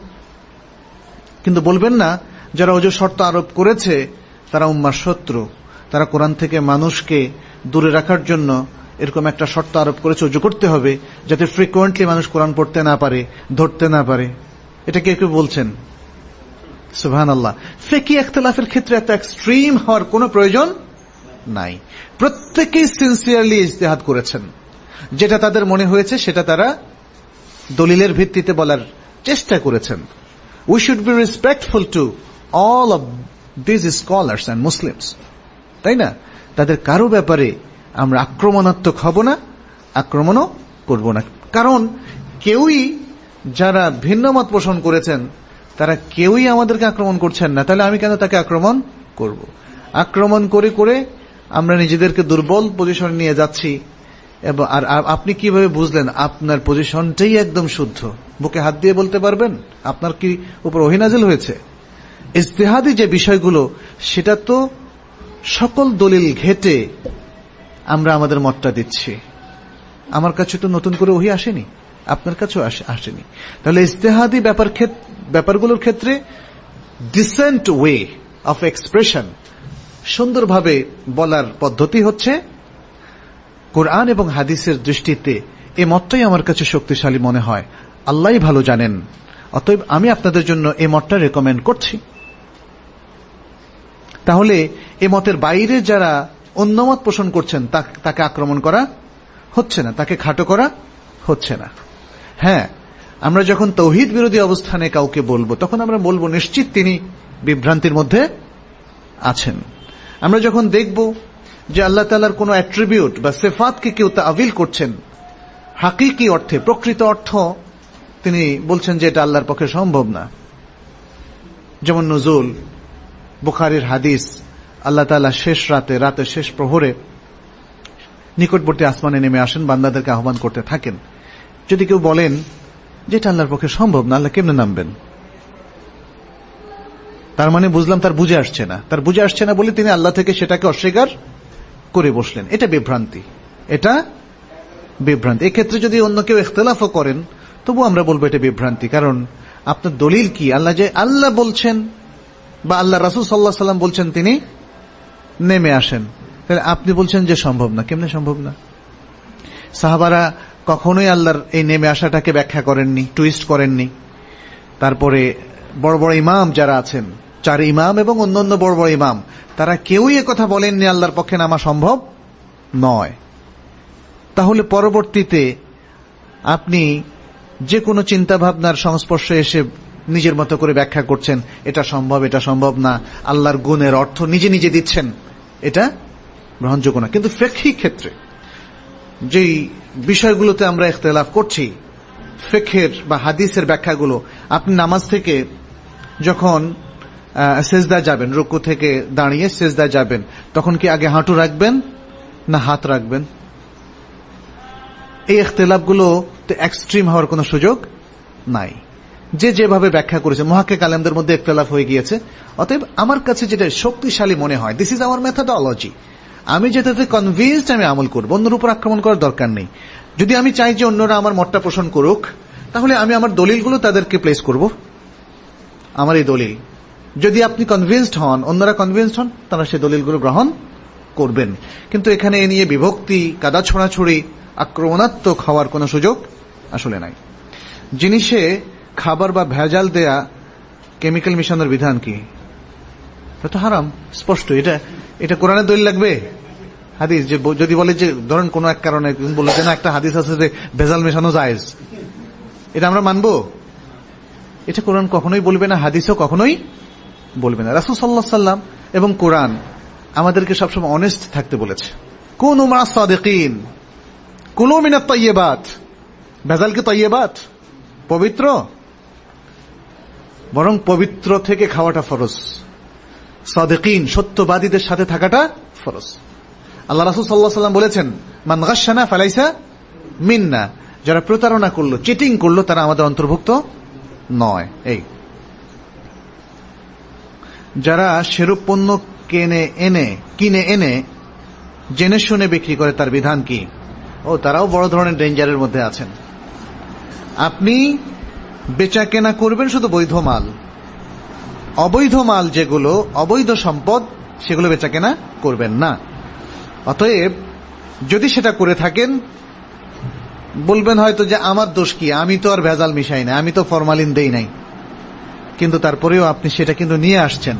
Speaker 1: কিন্তু বলবেন না যারা ওযু শর্ত আরোপ করেছে তারা উম্মার শত্রু, তারা কোরআন থেকে মানুষকে দূরে রাখার জন্য এরকম একটা শর্ত আরোপ করেছে ওযু করতে হবে যাতে ফ্রিকোয়েন্টলি মানুষ কোরআন পড়তে না পারে, ধরতে না পারে। এটা কে কেউ বলছেন? সুবহানাল্লাহ। ফিকহি ইখতিলাফের ক্ষেত্রে এত এক্সট্রিম হওয়ার কোনো প্রয়োজন নাই। প্রত্যেকেই সিনসিয়ারলি ইজতিহাদ করেছেন, যেটা তাদের মনে হয়েছে সেটা তারা দলিলের ভিত্তিতে বলার চেষ্টা করেছেন। We should be respectful to all of this scholars and Muslims, তাই না? তাদের কারো ব্যাপারে আমরা আক্রমণাত্মক হব না, আক্রমণও করব না। কারণ কেউই, যারা ভিন্ন মত পোষণ করেছেন তারা কেউই আমাদেরকে আক্রমণ করছেন না, তাহলে আমি কেন তাকে আক্রমণ করব? আক্রমণ করে করে আমরা নিজেদেরকে দুর্বল পজিশনে নিয়ে যাচ্ছি। এবং আর আপনি কিভাবে বুঝলেন আপনার পজিশনটাই একদম শুদ্ধ? বুকে হাত দিয়ে বলতে পারবেন আপনার কি উপর ওহী নাযিল হয়েছে? ইজতিহাদি যে বিষয়গুলো সেটা তো সকল দলিল ঘেটে আমরা আমাদের মতটা দিচ্ছি। আমার কাছে তো নতুন করে ওহী আসেনি, আপনার কাছেও আসেনি। তাহলে ইজতিহাদি ব্যাপার ব্যাপারগুলোর ক্ষেত্রে ডিসেন্ট ওয়ে অফ এক্সপ্রেশন, সুন্দরভাবে বলার পদ্ধতি হচ্ছে কোরআন এবং হাদিসের দৃষ্টিতে এই মতটাই আমার কাছে শক্তিশালী মনে হয়, আল্লাহই ভালো জানেন, অতএব আমি আপনাদের জন্য এই মতটা রেকমেন্ড করছি। তাহলে এই মতের বাইরে যারা অন্য মত পোষণ করছেন তাকে আক্রমণ করা হচ্ছে না, তাকে খাটো করা হচ্ছে না। হ্যাঁ, আমরা যখন তাওহীদ বিরোধী অবস্থানে কাউকে বলবো তখন আমরা বলবো নিশ্চিত তিনি বিভ্রান্তির মধ্যে আছেন। আমরা যখন দেখব যে আল্লাহ তাআলার কোন অ্যাট্রিবিউট বা সিফাতকে কেউ তাআবিল করছেন, হাকিকি অর্থে, প্রকৃত অর্থ তিনি বলছেন যে এটা আল্লাহর পক্ষে সম্ভব না, যেমন নুজুল, বুখারীর হাদিস, আল্লাহ তাআলা শেষ রাতে, রাতের শেষ প্রহরে নিকটবর্তী আসমানে নেমে আসেন, বান্দাদেরকে আহ্বান করতে থাকেন। যদি কেউ বলেন যে এটা আল্লাহর পক্ষে সম্ভব না, আল্লাহ কেমনে নামবেন? তার মানে বুঝলাম তার বুঝে আসছে না, তার বুঝে আসছে না বলে তিনি আল্লাহ থেকে সেটাকে অস্বীকার করে বসলেন। এটা বিভ্রান্তি, এটা বিভ্রান্তি। এক্ষেত্রে যদি অন্য কেউ ইখতিলাফও করেন তবু আমরা বলবো এটা বিভ্রান্তি। কারণ আপনার দলিল কি? আল্লাহ যে আল্লাহ বলছেন বা আল্লাহ রাসূল সাল্লাল্লাহু আলাইহি ওয়াসাল্লাম বলছেন তিনি নেমে আসেন, তাহলে আপনি বলছেন যে সম্ভব না। কেমনে সম্ভব না? সাহাবারা কখনোই আল্লাহর এই নেমে আসাটাকে ব্যাখ্যা করেননি, টুইস্ট করেননি। তারপরে বড় বড় ইমাম যারা আছেন, চার ইমাম এবং অন্যান্য বড় বড় ইমাম, তারা কেউই একথা বলেননি আল্লাহর পক্ষে নামা সম্ভব নয়। তাহলে পরবর্তীতে আপনি যে কোনো চিন্তা ভাবনার সংস্পর্শে এসে নিজের মতো করে ব্যাখ্যা করছেন, এটা সম্ভব, এটা সম্ভব না, আল্লাহর গুণের অর্থ নিজে নিজে দিচ্ছেন, এটা গ্রহণযোগ্য না। কিন্তু ফিকহি ক্ষেত্রে যেই বিষয়গুলোতে আমরা ইখতিলাফ করছি, ফিকহের বা হাদিসের ব্যাখ্যাগুলো, আপনি নামাজ থেকে যখন সেজদায় যাবেন, রুকু থেকে দাঁড়িয়ে সেজদায় যাবেন, তখন কি আগে হাঁটু রাখবেন না হাত রাখবেন? এই ইখতিলাফগুলো এক্সট্রিম হওয়ার কোনো সুযোগ নাই। যে যেভাবে ব্যাখ্যা করেছে, মুহাক্কিক আলেমদের মধ্যে ইখতিলাফ হয়ে গিয়েছে। অতএব আমার কাছে যেটা শক্তিশালী মনে হয়, দিস ইজ আওয়ার মেথডোলজি, আমি যেটাতে কনভিন্সড আমি আমল করব, অন্যের উপর আক্রমণ করার দরকার নেই। যদি আমি চাই যে অন্যরা আমার মতটা পোষণ করুক, তাহলে আমি আমার দলিলগুলো তাদেরকে প্লেস করব, আমার এই দলিল। যদি আপনি কনভিন্সড হন, অন্যরা কনভিন্সড হন, তারা সেই দলিলগুলো গ্রহণ করবেন। কিন্তু এখানে এ নিয়ে বিভক্তি, কাদা ছোড়াছুড়ি, আক্রমণাত্মক হওয়ার কোনো সুযোগ আসলে নাই। জিনিসে খাবার বা ভেজাল দেয়া, কেমিক্যাল মিশানোর বিধান কি? এটা তো হারাম, স্পষ্ট। এটা এটা কোরআনের দলিল লাগবে? হাদিস? যে যদি বলে যে ধরেন কোন এক কারণে বলে যে না একটা হাদিস আছে যে ভেজাল মেশানো জায়েজ, এটা আমরা মানবো? এটা কোরআন কখনোই বলবে না, হাদিসও কখনোই বলবে না। রাসূল সাল্লাল্লাহু আলাইহি সাল্লাম এবং কোরআন আমাদেরকে সবসময় অনেস্ট থাকতে বলেছে। কুনু মা'আস সাদিকিন, কুলু মিনাত তাইয়্যিবাত। ভেজাল কি তাইয়্যিবাত? পবিত্র? বরং পবিত্র থেকে খাওয়াটা ফরজ। সাদিকিন, সত্যবাদীদের সাথে থাকাটা ফরজ। আল্লাহ রাসূল সাল্লাল্লাহু আলাইহি সাল্লাম বলেছেন, মান গাশশানা ফালাইসা মিন্না, যারা প্রতারণা করলো, চিটিং করলো, তারা আমাদের অন্তর্ভুক্ত নয়। এই যারা সেরূপ পণ্য কিনে এনে কিনে এনে জেনে শুনে বিক্রি করে, তার বিধান কি? ও, তারাও বড় ধরনের ডেঞ্জারের মধ্যে আছেন। আপনি বেচা কেনা করবেন শুধু বৈধ মাল, অবৈধ মাল যেগুলো অবৈধ সম্পদ, সেগুলো বেচা কেনা করবেন না। অতএব যদি সেটা করে থাকেন, বলবেন হয়তো যে আমার দোষ কি, আমি তো আর ভেজাল মিশাই না, আমি তো ফরমালিন দেই নাই। কিন্তু তারপরেও আপনি সেটা কিন্তু নিয়ে আসছেন।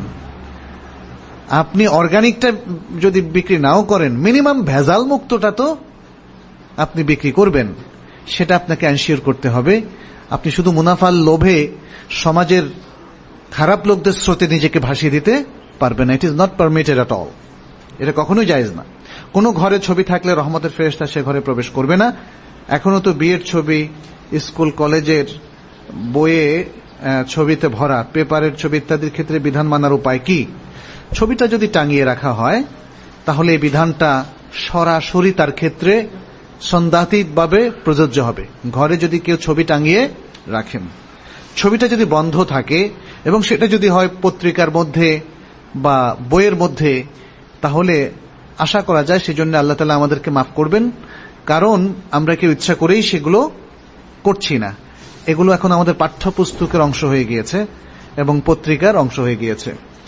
Speaker 1: আপনি অর্গানিকটা যদি বিক্রি নাও করেন, মিনিমাম ভেজাল মুক্তটা তো আপনি বিক্রি করবেন, সেটা আপনাকে এনশিওর করতে হবে। আপনি শুধু মুনাফার লোভে সমাজের খারাপ লোকদের স্রোতে নিজেকে ভাসিয়ে দিতে পারবেন না। It is not permitted at all, এটা কখনোই জায়েজ না। কোনো ঘরে ছবি থাকলে রহমতের ফেরেশতা সে ঘরে প্রবেশ করবে না। এখনো তো বিয়ের ছবি স্কুল কলেজের বইয়ে ছবিতে ভরা, পেপারের ছবি ইত্যাদির ক্ষেত্রে বিধান মানার উপায় কি? ছবিটা যদি টাঙিয়ে রাখা হয়, তাহলে এই বিধানটা সরাসরি তার ক্ষেত্রে সন্দেহাতীতভাবে প্রযোজ্য হবে। ঘরে যদি কেউ ছবি টাঙিয়ে রাখেন, ছবিটা যদি বন্ধ থাকে এবং সেটা যদি হয় পত্রিকার মধ্যে বা বইয়ের মধ্যে, তাহলে আশা করা যায় সেজন্য আল্লাহ তাআলা আমাদেরকে মাফ করবেন। কারণ আমরা কেউ ইচ্ছা করেই সেগুলো করছি না। এগুলো এখন আমাদের পাঠ্যপুস্তকের অংশ হয়ে গিয়েছে এবং পত্রিকার অংশ হয়ে গিয়েছে।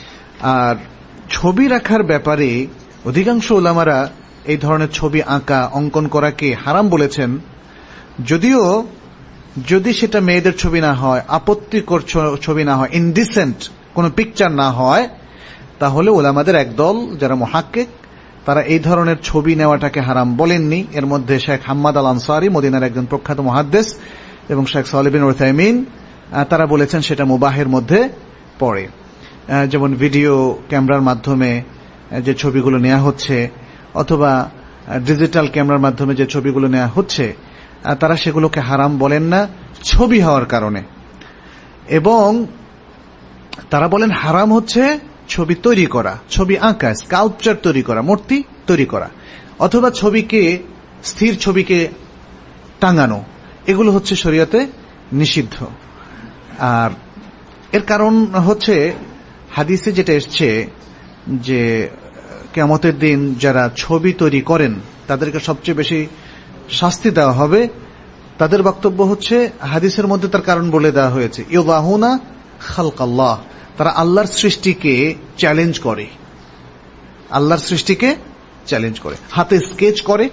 Speaker 1: আর ছবি রাখার ব্যাপারে অধিকাংশ উলামারা এই ধরনের ছবি আঁকা, অঙ্কন করাকে হারাম বলেছেন। যদিও যদি সেটা মেয়েদের ছবি না হয়, আপত্তিকর ছবি না হয়, ইনডিসেন্ট কোনো পিকচার না হয়, তাহলে উলামাদের একদল যারা মুহাক্কিক, তারা এই ধরনের ছবি নেওয়াটাকে হারাম বলেননি। এর মধ্যে শেখ হাম্মাদ আল আনসারী, মদিনার একজন প্রখ্যাত মুহাদ্দিস, এবং শেখ সালেহ বিন উসাইমিন, তারা বলেছেন সেটা মুবাহের মধ্যে পড়ে। যেমন ভিডিও ক্যামেরার মাধ্যমে যে ছবিগুলো নেওয়া হচ্ছে অথবা ডিজিটাল ক্যামেরার মাধ্যমে যে ছবিগুলো নেওয়া হচ্ছে, তারা সেগুলোকে হারাম বলেন না ছবি হওয়ার কারণে। এবং তারা বলেন হারাম হচ্ছে ছবি তৈরি করা, ছবি আঁকা, স্কাল্পচার তৈরি করা, মূর্তি তৈরি করা, অথবা ছবিকে, স্থির ছবিকে টাঙানো, এগুলো হচ্ছে শরীয়তে নিষিদ্ধ। আর এর কারণ হচ্ছে হাদিসে যেটা এসছে যে কিয়ামতের দিন যারা ছবি তৈরি করেন তাদেরকে সবচেয়ে বেশি শাস্তি দেওয়া হবে। তাদের বক্তব্য হচ্ছে, হাদিসের মধ্যে তার কারণ বলে দেওয়া হয়েছে, ইউদাহুনা খালকাল্লাহ, তারা আল্লাহর সৃষ্টিকে চ্যালেঞ্জ করে, আল্লাহর সৃষ্টিকে চ্যালেঞ্জ করে, হাতে স্কেচ করে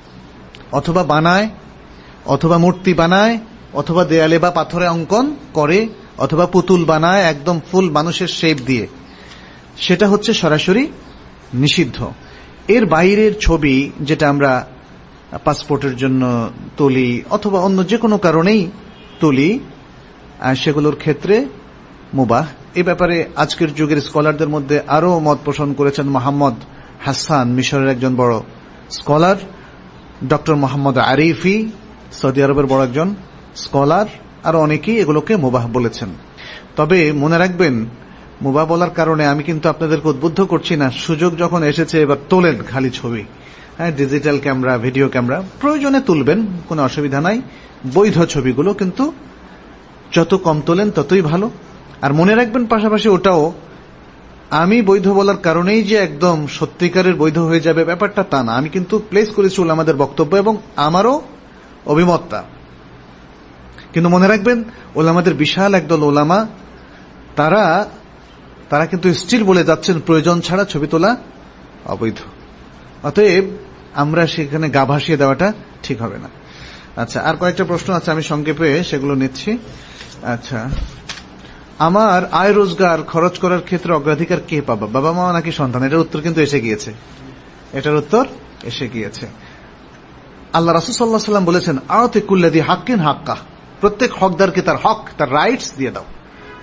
Speaker 1: অথবা বানায়, অথবা মূর্তি বানায়, অথবা দেয়ালে বা পাথরে অঙ্কন করে, অথবা পুতুল বানায় একদম ফুল মানুষের শেপ দিয়ে, সেটা হচ্ছে সরাসরি নিষিদ্ধ। এর বাইরের ছবি যেটা আমরা পাসপোর্টের জন্য তুলি অথবা অন্য যে কোনো কারণেই তুলি, সেগুলোর ক্ষেত্রে মুবাহ। এই ব্যাপারে আজকের যুগের স্কলারদের মধ্যে আরো মত পোষণ করেছেন মোহাম্মদ হাসান, মিশরের একজন বড় scholar, doctor Mohammad Arifi, Saudi আরবের বড় একজন স্কলার, আরো অনেকেই এগুলোকে মুবাহ বলেছেন। তবে মনে রাখবেন, মুবাহ বলার কারণে আমি কিন্তু আপনাদেরকে উদ্বুদ্ধ করছি না, সুযোগ যখন এসেছে এবার তোলেন খালি ছবি, হ্যাঁ, ডিজিটাল ক্যামেরা, ভিডিও ক্যামেরা প্রয়োজনে তুলবেন, কোনো অসুবিধা নাই, বৈধ ছবিগুলো কিন্তু যত কম তোলেন ততই ভালো। আর মনে রাখবেন পাশাপাশি ওটাও আমি বৈধ বলার কারণেই যে একদম সত্যিকারের বৈধ হয়ে যাবে ব্যাপারটা তা না। আমি কিন্তু প্লেস করেছি ওলামাদের বক্তব্য এবং আমারও অভিমতটা। কিন্তু মনে রাখবেন ওলামাদের বিশাল একদল ওলামা তারা তারা কিন্তু স্টিল বলে যাচ্ছেন প্রয়োজন ছাড়া ছবি তোলা অবৈধ। অতএব আমরা সেখানে গা ভাসিয়ে দেওয়াটা ঠিক হবে না। আচ্ছা, আর কয়েকটা প্রশ্ন আছে, আমি সংক্ষেপে সেগুলো নিচ্ছি। আচ্ছা, আমার আয় রোজগার খরচ করার ক্ষেত্রে অগ্রাধিকার কে পাবা, বাবা মা নাকি সন্তান? এটার উত্তর কিন্তু এসে গিয়েছে, এটার উত্তর এসে গিয়েছে। আল্লাহ রাসূল সাল্লাল্লাহু আলাইহি ওয়াসাল্লাম বলেছেন, আতি কুল্লাযী হাক্কিন হাক্কা, প্রত্যেক হকদারকে তার হক, তার রাইটস দিয়ে দাও।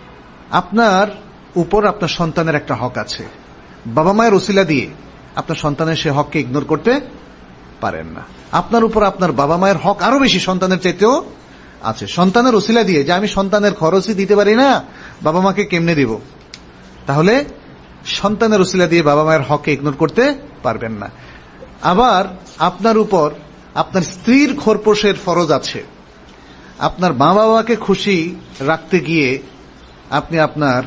Speaker 1: আপনার উপর আপনার সন্তানের একটা হক আছে, বাবা মায়ের ওসিলা দিয়ে আপনার সন্তানের সে হককে ইগনোর করতে পারেন না। আপনার উপর আপনার বাবা মায়ের হক আরো বেশি সন্তানের চাইতেও আছে। সন্তানের ওসিলা দিয়ে, যে আমি সন্তানের খরচই দিতে পারি না, বাবা মাকে কেমনে দিব, তাহলে সন্তানের ওসিলা দিয়ে বাবা মায়ের হককে ইগনোর করতে পারবেন না। আবার আপনার উপর আপনার স্ত্রীর খোরপোশের ফরজ আছে। আপনার মা বাবাকে খুশি রাখতে গিয়ে আপনি আপনার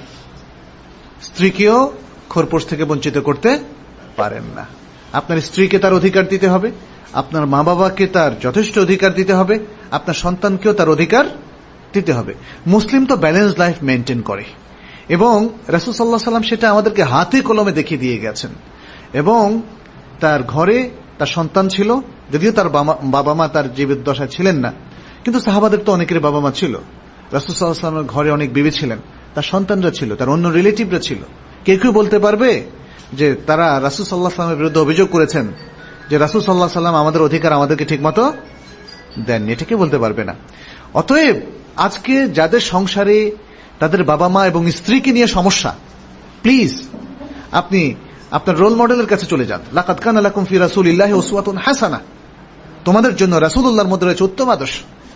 Speaker 1: স্ত্রীকেও খোরপোশ থেকে বঞ্চিত করতে পারেন না। আপনার স্ত্রীকে তার অধিকার দিতে হবে, আপনার মা বাবাকে তার যথেষ্ট অধিকার দিতে হবে, আপনার সন্তানকেও তার অধিকার দিতে হবে। মুসলিম তো ব্যালেন্স লাইফ মেনটেন করে এবং রাসূল সাল্লাল্লাহু আলাইহি ওয়াসাল্লাম সেটা আমাদেরকে হাতে কলমে দেখিয়ে দিয়ে গেছেন। এবং তার ঘরে তার সন্তান ছিল, যদিও তার বাবা মা তার জীবদ্দশায় ছিলেন না, কিন্তু সাহাবাদের তো অনেকের বাবা মা ছিল। রাসূল সাল্লাল্লাহু আলাইহি ওয়াসাল্লামের ঘরে অনেক বিবি ছিলেন, তার সন্তানরা ছিল, তার অন্য রিলেটিভরা ছিল। কেউ কেউ বলতে পারবে যে তারা রাসূল সাল্লাল্লাহু আলাইহি ওয়াসাল্লামের বিরুদ্ধে অভিযোগ করেছেন যে রাসূল সাল্লাল্লাহু আলাইহি ওয়াসাল্লাম আমাদের অধিকার আমাদেরকে ঠিকমতো দেননি, এটা কেউ বলতে পারবে না। অতএব আজকে যাদের সংসারে তাদের বাবা মা এবং স্ত্রীকে নিয়ে সমস্যা, প্লিজ আপনি আপনার রোল মডেলের কাছে চলে যান। লাকাদ কানা লাকুম ফি রাসূলিল্লাহি উসওয়াতুন হাসানা, তোমাদের জন্য রাসূলুল্লাহর মধ্যে রয়েছে উত্তম আদর্শ।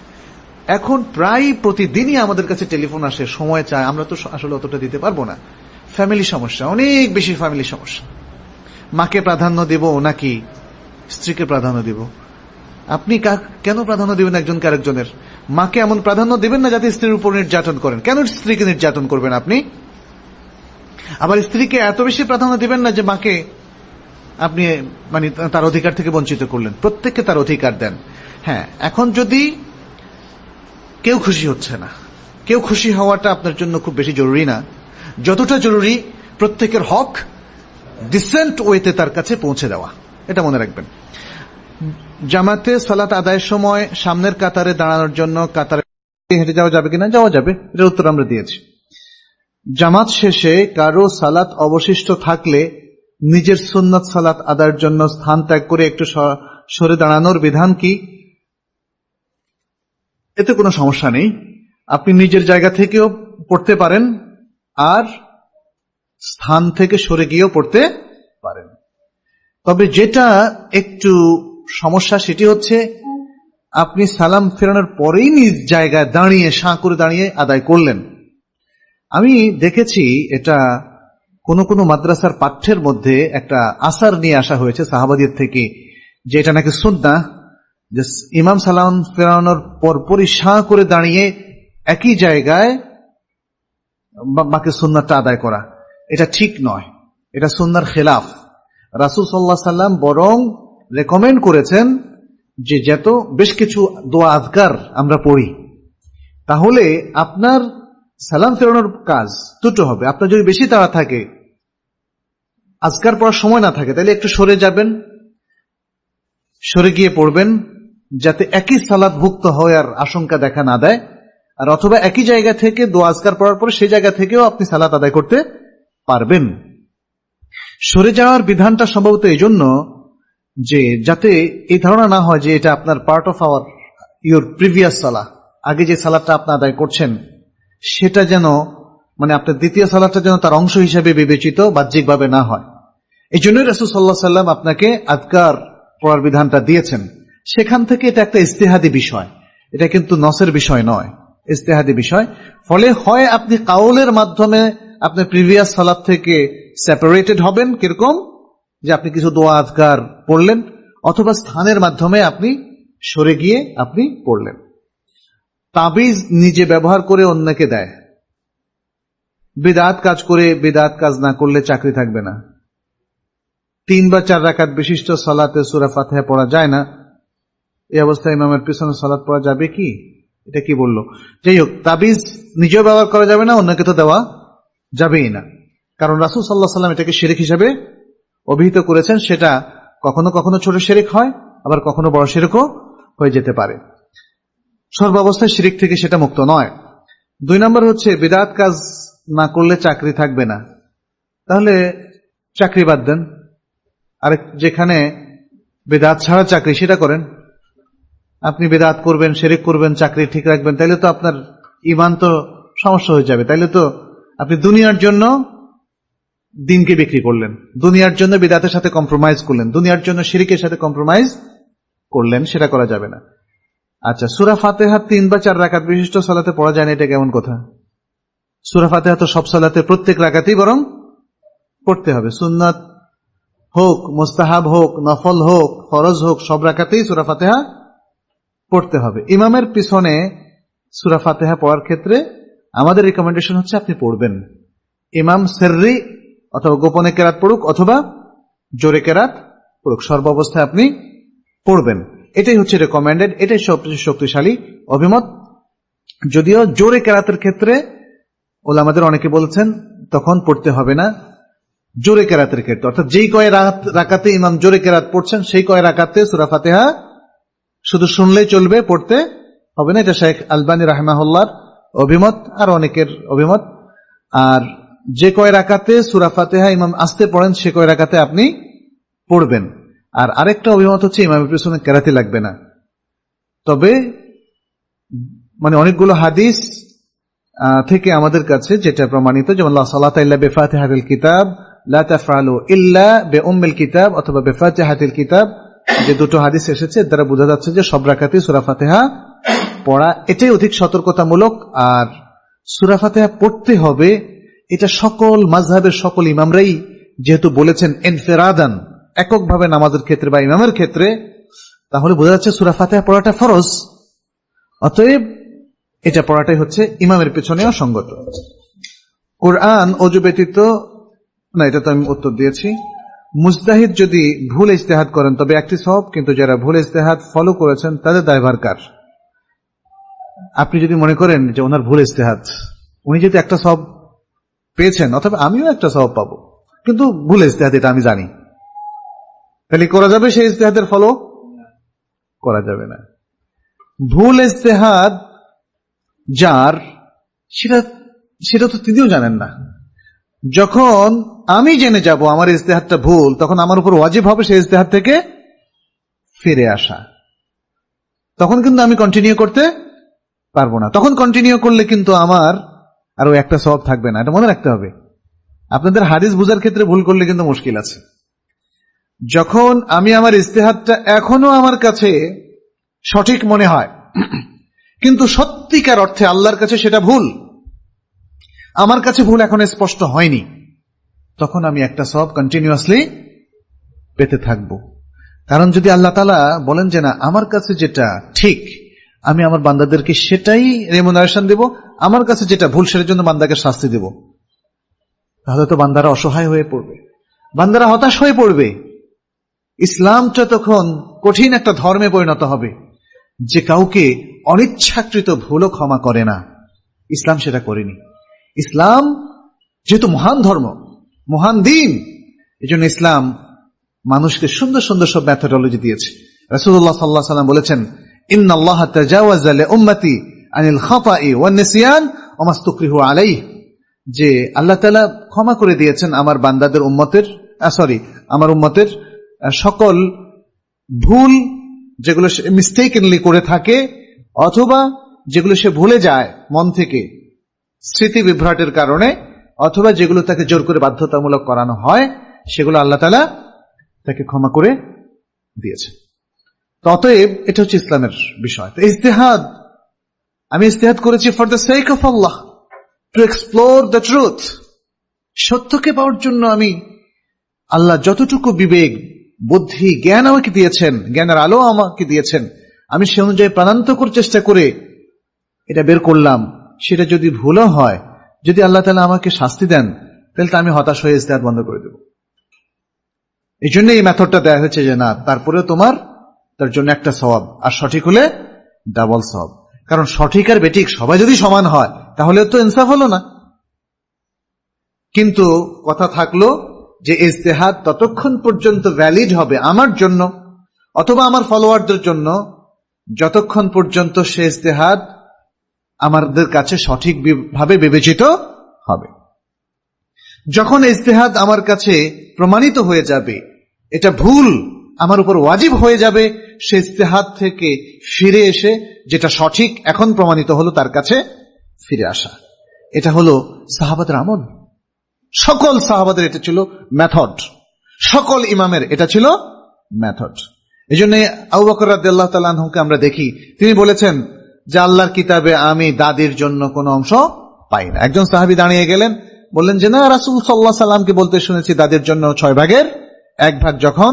Speaker 1: এখন প্রায় প্রতিদিনই আমাদের কাছে টেলিফোন আসে, সময় চায়, আমরা তো আসলে অতটা দিতে পারবো না। ফ্যামিলি সমস্যা, অনেক বেশি ফ্যামিলি সমস্যা। মাকে প্রাধান্য দেব নাকি স্ত্রীকে প্রাধান্য দেব? আপনি কেন প্রাধান্য দিবেন একজনকে আরেকজনের? মাকে এমন প্রাধান্য দিবেন না যাতে স্ত্রীর উপর নির্যাতন করেন। কেন স্ত্রীকে নির্যাতন করবেন আপনি? আবার স্ত্রীকে এত বেশি প্রাধান্য দিবেন না যে মাকে আপনি মানে তার অধিকার থেকে বঞ্চিত করলেন। প্রত্যেককে তার অধিকার দেন। হ্যাঁ, এখন যদি কেউ খুশি হচ্ছে না, কেউ খুশি হওয়াটা আপনার জন্য খুব বেশি জরুরি না, যতটা জরুরি প্রত্যেকের হক ডিসেন্ট ওয়েতে তার কাছে পৌঁছে দেওয়া, এটা মনে রাখবেন। জামাতে সালাত আদায়ের সময় সামনের কাতারে দাঁড়ানোর জন্য কাতারে হেঁটে যাওয়া যাবে কিনা? যাওয়া যাবে, এটার উত্তর আমরা দিয়েছি। জামাত শেষে কারো সালাত অবশিষ্ট থাকলে নিজের সুন্নাত সালাত আদায়ের জন্য স্থান ত্যাগ করে একটু সরে দাঁড়ানোর বিধান কি? এতে কোনো সমস্যা নেই, আপনি নিজের জায়গা থেকেও পড়তে পারেন আর স্থান থেকে সরে গিয়েও পড়তে পারেন। তবে যেটা একটু সমস্যা সেটি হচ্ছে আপনি সালাম ফেরানোর পরেই নিজ জায়গায় দাঁড়িয়ে সাঁ করে দাঁড়িয়ে আদায় করলেন। আমি দেখেছি এটা কোন কোন মাদ্রাসার পাঠ্যের মধ্যে একটা আসার নিয়ে আসা হয়েছে সাহাবাদের থেকে, যে এটা নাকি সুন্নাহ যে ইমাম সালাম ফেরানোর পরপরই সাঁ করে দাঁড়িয়ে একই জায়গায় বাকি সুন্নাতটা আদায় করা। এটা ঠিক নয়, এটা সুন্নাহর খেলাফ। রাসূল সাল্লাল্লাহু আলাইহি সাল্লাম বরং রেকমেন্ড করেছেন যে যত বেশ কিছু দোয়া আজকার আমরা পড়ি, তাহলে আপনার সালাম ফেরানোর কাজ দুটো হবে। আপনার যদি বেশি তাড়া থাকে, আজকার পড়ার সময় না থাকে, তাহলে একটু সরে যাবেন, সরে গিয়ে পড়বেন, যাতে একই সালাত ভুক্ত হওয়ার আশঙ্কা দেখা না দেয়। আর অথবা একই জায়গা থেকে দোয়া আজকার পড়ার পরে সেই জায়গা থেকেও আপনি সালাত আদায় করতে পারবেন। সরে যাওয়ার বিধানটা সম্ভবত এই জন্য যে যাতে এই ধারণা না হয় যে এটা আপনার part of our your previous salah, আগে যে সালাতটা আপনি আদায় করছেন সেটা যেন মানে আপনার দ্বিতীয় সালাতটা যেন তার অংশ হিসেবে বিবেচিত বাহ্যিকভাবে না হয়। এই জন্যই রাসূল সাল্লাল্লাহু আলাইহি ওয়াসাল্লাম আপনাকে আজকার পড়ার বিধানটা দিয়েছেন। সেখান থেকে এটা একটা ইজতিহাদি বিষয়, এটা কিন্তু নসের বিষয় নয়, ইজতিহাদি বিষয়। ফলে হয় আপনি কাউলের মাধ্যমে আপনি প্রিভিয়াস সালাত থেকে সেপারেটেড হবেন, কিরকম যে আপনি কিছু দোয়া আজকার পড়লেন, অথবা স্থানের মাধ্যমে আপনি সরে গিয়ে আপনি পড়লেন। তাবিজ নিজে ব্যবহার করে অন্যকে দেয়, বিদআত কাজ করে বিদআত কাজ না করলে চাকরি থাকবে না, তিন বা চার রাকাত বিশিষ্ট সালাতে সূরা ফাতিহা পড়া যায় না, এই অবস্থায় ইমামের পিছনে সালাত পড়া যাবে কি? এটা কি বললো? যাই হোক, তাবিজ নিজেও ব্যবহার করা যাবে না, অন্যকে তো দেওয়া যাবেই না, কারণ রাসূল সাল্লাল্লাহু আলাইহি ওয়াসাল্লাম এটাকে শিরক হিসেবে অভিহিত করেছেন। সেটা কখনো কখনো ছোট শিরক হয়, আবার কখনো বড় শিরকও হয়ে যেতে পারে। সর্বাবস্থায় শিরক থেকে সেটা মুক্ত নয়। দুই নম্বর হচ্ছে বিদআত কাজ না করলে চাকরি থাকবে না, তাহলে চাকরি বাদ দেন, আরেক যেখানে বিদআত ছাড়া চাকরি সেটা করেন। আপনি বিদআত করবেন, শিরক করবেন, চাকরি ঠিক রাখবেন, তাইলে তো আপনার ঈমান তো সমস্যা হয়ে যাবে। তাইলে তো আপনি দুনিয়ার জন্য দিনকে বিক্রি করলেন, দুনিয়ার জন্য বিদআতের সাথে কম্প্রোমাইজ করলেন, দুনিয়ার জন্য শিরকের সাথে কম্প্রোমাইজ করলেন, সেটা করা যাবে না। আচ্ছা, সূরা ফাতিহা তিন বা চার রাকাত বিশিষ্ট সালাতে পড়া যায় না, এটা কেমন কথা? সূরা ফাতিহা তো সব সালাতে প্রত্যেক রাকাতেই বরং পড়তে হবে, সুন্নাত হোক, মুস্তাহাব হোক, নফল হোক, ফরজ হোক, সব রাকাতেই সূরা ফাতিহা পড়তে হবে। ইমামের পিছনে সূরা ফাতিহা পড়ার ক্ষেত্রে আমাদের রিকমেন্ডেশন হচ্ছে আপনি পড়বেন। ইমাম সিররি অথবা গোপনে কেরাত পড়ুক অথবা জোরে কেরাত পড়ুক, সর্বাবস্থায় আপনি পড়বেন, এটাই হচ্ছে রেকমেন্ডেড, এটাই সবচেয়ে শক্তিশালী অভিমত। যদিও জোরে কেরাতের ক্ষেত্রে ওলামাদের অনেকে বলেছেন তখন পড়তে হবে না, জোরে কেরাতের ক্ষেত্রে অর্থাৎ যেই কয় রাকাতে ইমাম জোরে কেরাত পড়ছেন সেই কয় রাকাতে সূরা ফাতিহা শুধু শুনলেই চলবে, পড়তে হবে না। এটা শেখ আলবানী রাহিমাহুল্লাহর অভিমত, আর অনেকের অভিমত। আর যে কয় রাকাতে সূরা ফাতিহা ইমাম আস্তে পড়েন সে কয় রাকাতে আপনি পড়বেন। আর আরেকটা অভিমত হচ্ছে ইমামের পিছনে কেরাতি লাগবে না, তবে মানে অনেকগুলো হাদিস থেকে আমাদের কাছে যেটা প্রমাণিত, যেমন লা সালাতা ইল্লা বিফাতিহাতিল কিতাব, লা তাফআলু ইল্লা বিউম্মিল কিতাব অথবা বিফাতিহাতিল কিতাব, যে দুটো হাদিস এসেছে দ্বারা বোঝা যাচ্ছে যে সব রাকাতেই সূরা ফাতিহা পড়া, এটাই অধিক সতর্কতামূলক। আর সূরা ফাতিহা পড়তে হবে, এটা সকল মাযহাবের সকল ইমামরাই যেহেতু বলেছেন ইনফিরাদান, এককভাবে নামাজের ক্ষেত্রে বা ইমামের ক্ষেত্রে, তাহলে বোঝা যাচ্ছে সূরা ফাতিহা পড়াটা ফরজ, অতএব এটা পড়াটাই হচ্ছে ইমামের পেছনেও সঙ্গত। কোরআন ওযু ব্যতীত, না এটা তো আমি উত্তর দিয়েছি। মুজতাহিদ যদি ভুল ইজতিহাদ করেন তবে একটি সওয়াব, কিন্তু যারা ভুল ইজতিহাদ ফলো করেছেন তাদের দায়ভার কার? আপনি যদি মনে করেন যে ওনার ভুল ইজতিহাদ, উনি যদি একটা সওয়াব পেয়েছেন অথবা আমিও একটা সওয়াব পাবো, কিন্তু ভুল ইজতিহাদ এটা আমি জানি, তাহলে করা যাবে সেই ইজতিহাদের ফলো? করা যাবে না। ভুল ইজতিহাদ যার, সেটা সেটা তো তিনিও জানেন না। যখন আমি জেনে যাব আমার ইজতিহাদটা ভুল, তখন আমার উপর ওয়াজিব হবে সেই ইজতিহাদ থেকে ফিরে আসা। তখন কিন্তু আমি কন্টিনিউ করতে পারবো না, তখন কন্টিনিউ করলে কিন্তু আমার আরো একটা সওয়াব থাকবে না, এটা মনে রাখতে হবে। আপনাদের হাদিস বুঝার ক্ষেত্রে ভুল করলে কিন্তু মুশকিল আছে। যখন আমি আমার ইজতিহাদটা এখনো আমার কাছে সঠিক মনে হয়, কিন্তু সত্যিকার অর্থে আল্লাহর কাছে সেটা ভুল, আমার কাছে ভুল এখন স্পষ্ট হয়নি, তখন আমি একটা সওয়াব কন্টিনিউয়াসলি পেতে থাকব। কারণ যদি আল্লাহ তাআলা বলেন যে না, আমার কাছে যেটা ঠিক আমি আমার বান্দাদেরকে সেটাই রেমুনারেশন দেব, আমার কাছে যেটা ভুল সেটার জন্য বান্দাকে শাস্তি দেব, তাহলে তো বান্দারা অসহায় হয়ে পড়বে, বান্দারা হতাশ হয়ে পড়বে। ইসলামটা তখন কঠিন একটা ধর্মে পরিণত হবে যে কাউকে অনিচ্ছাকৃত ভুলও ক্ষমা করে না। ইসলাম সেটা করেনি। ইসলাম যেহেতু মহান ধর্ম, মহান দিন, এজন্য ইসলাম মানুষকে সুন্দর সুন্দর সব মেথোডোলজি দিয়েছে। রাসূলুল্লাহ সাল্লাল্লাহু আলাইহি ওয়াসাল্লাম বলেছেন, ইন্নাল্লাহা তাজাওয়াজা লিউম্মতি আনিল খাতাই ওয়ান নিসিয়ান ওয়া মাসতুকরিহু আলাইহি, যে আল্লাহ তাআলা ক্ষমা করে দিয়েছেন আমার বান্দাদের উম্মতের সরি আমার উম্মতের সকল ভুল, যেগুলো সে মিস্টেকেনলি করে থাকে অথবা যেগুলো সে ভুলে যায় মন থেকে স্মৃতি বিভ্রাটের কারণে, অথবা যেগুলো তাকে জোর করে বাধ্যতামূলক করানো হয়, সেগুলো আল্লাহ তাআলা তাকে ক্ষমা করে দিয়েছে। অতএব এটা হচ্ছে ইসলামের বিষয়। তো ইজতিহাদ, আমি ইজতিহাদ করেছি for the sake of Allah, to explore the truth, সত্যকে পাওয়ার জন্য আমি আল্লাহ যতটুকু বিবেক, বুদ্ধি, জ্ঞান আমাকে দিয়েছেন, জ্ঞানের আলো আমাকে দিয়েছেন, আমি সে অনুযায়ী প্রাণান্তকর চেষ্টা করে এটা বের করলাম, সেটা যদি ভুলও হয়, যদি আল্লাহ তাআলা আমাকে শাস্তি দেন, তাহলে তো আমি হতাশ হয়ে ইজতিহাদ বন্ধ করে দেব। এই জন্য এই মেথডটা দেয়া হয়েছে যে না, তারপরেও তোমার তার জন্য একটা সওয়াব, আর সঠিক হলে ডাবল সওয়াব। কারণ সঠিক আর বেঠিক সবাই যদি সমান হয় তাহলে তো ইনসাফ হলো না। কিন্তু কথা থাকলো যে ইজতিহাদ ততক্ষণ পর্যন্ত ভ্যালিড হবে আমার জন্য অথবা আমার ফলোয়ারদের জন্য, যতক্ষণ পর্যন্ত সে ইজতিহাদ আমাদের কাছে সঠিকভাবে বিবেচিত হবে। যখন ইজতিহাদ আমার কাছে প্রমাণিত হয়ে যাবে, এটা ভুল আমার উপর ওয়াজিব হয়ে যাবে, সে ইজতিহাদ থেকে ফিরে এসে যেটা সঠিক এখন প্রমাণিত হলো তার কাছে ফিরে আসা। এটা হলো সাহাবাদের আমল। সকল সাহাবাদের এটা ছিল মেথড, সকল ইমামের এটা ছিল মেথড। এই জন্য আবু বকর রাদিয়াল্লাহু তাআলা আনহুকে আমরা দেখি, তিনি বলেছেন যে আল্লাহর কিতাবে আমি দাদির জন্য কোনো অংশ পাই না। একজন সাহাবী দাঁড়িয়ে গেলেন, বললেন যে না, রাসূল সাল্লাল্লাহু আলাইহি সাল্লামকে বলতে শুনেছি দাদির জন্য ছয় ভাগের এক ভাগ যখন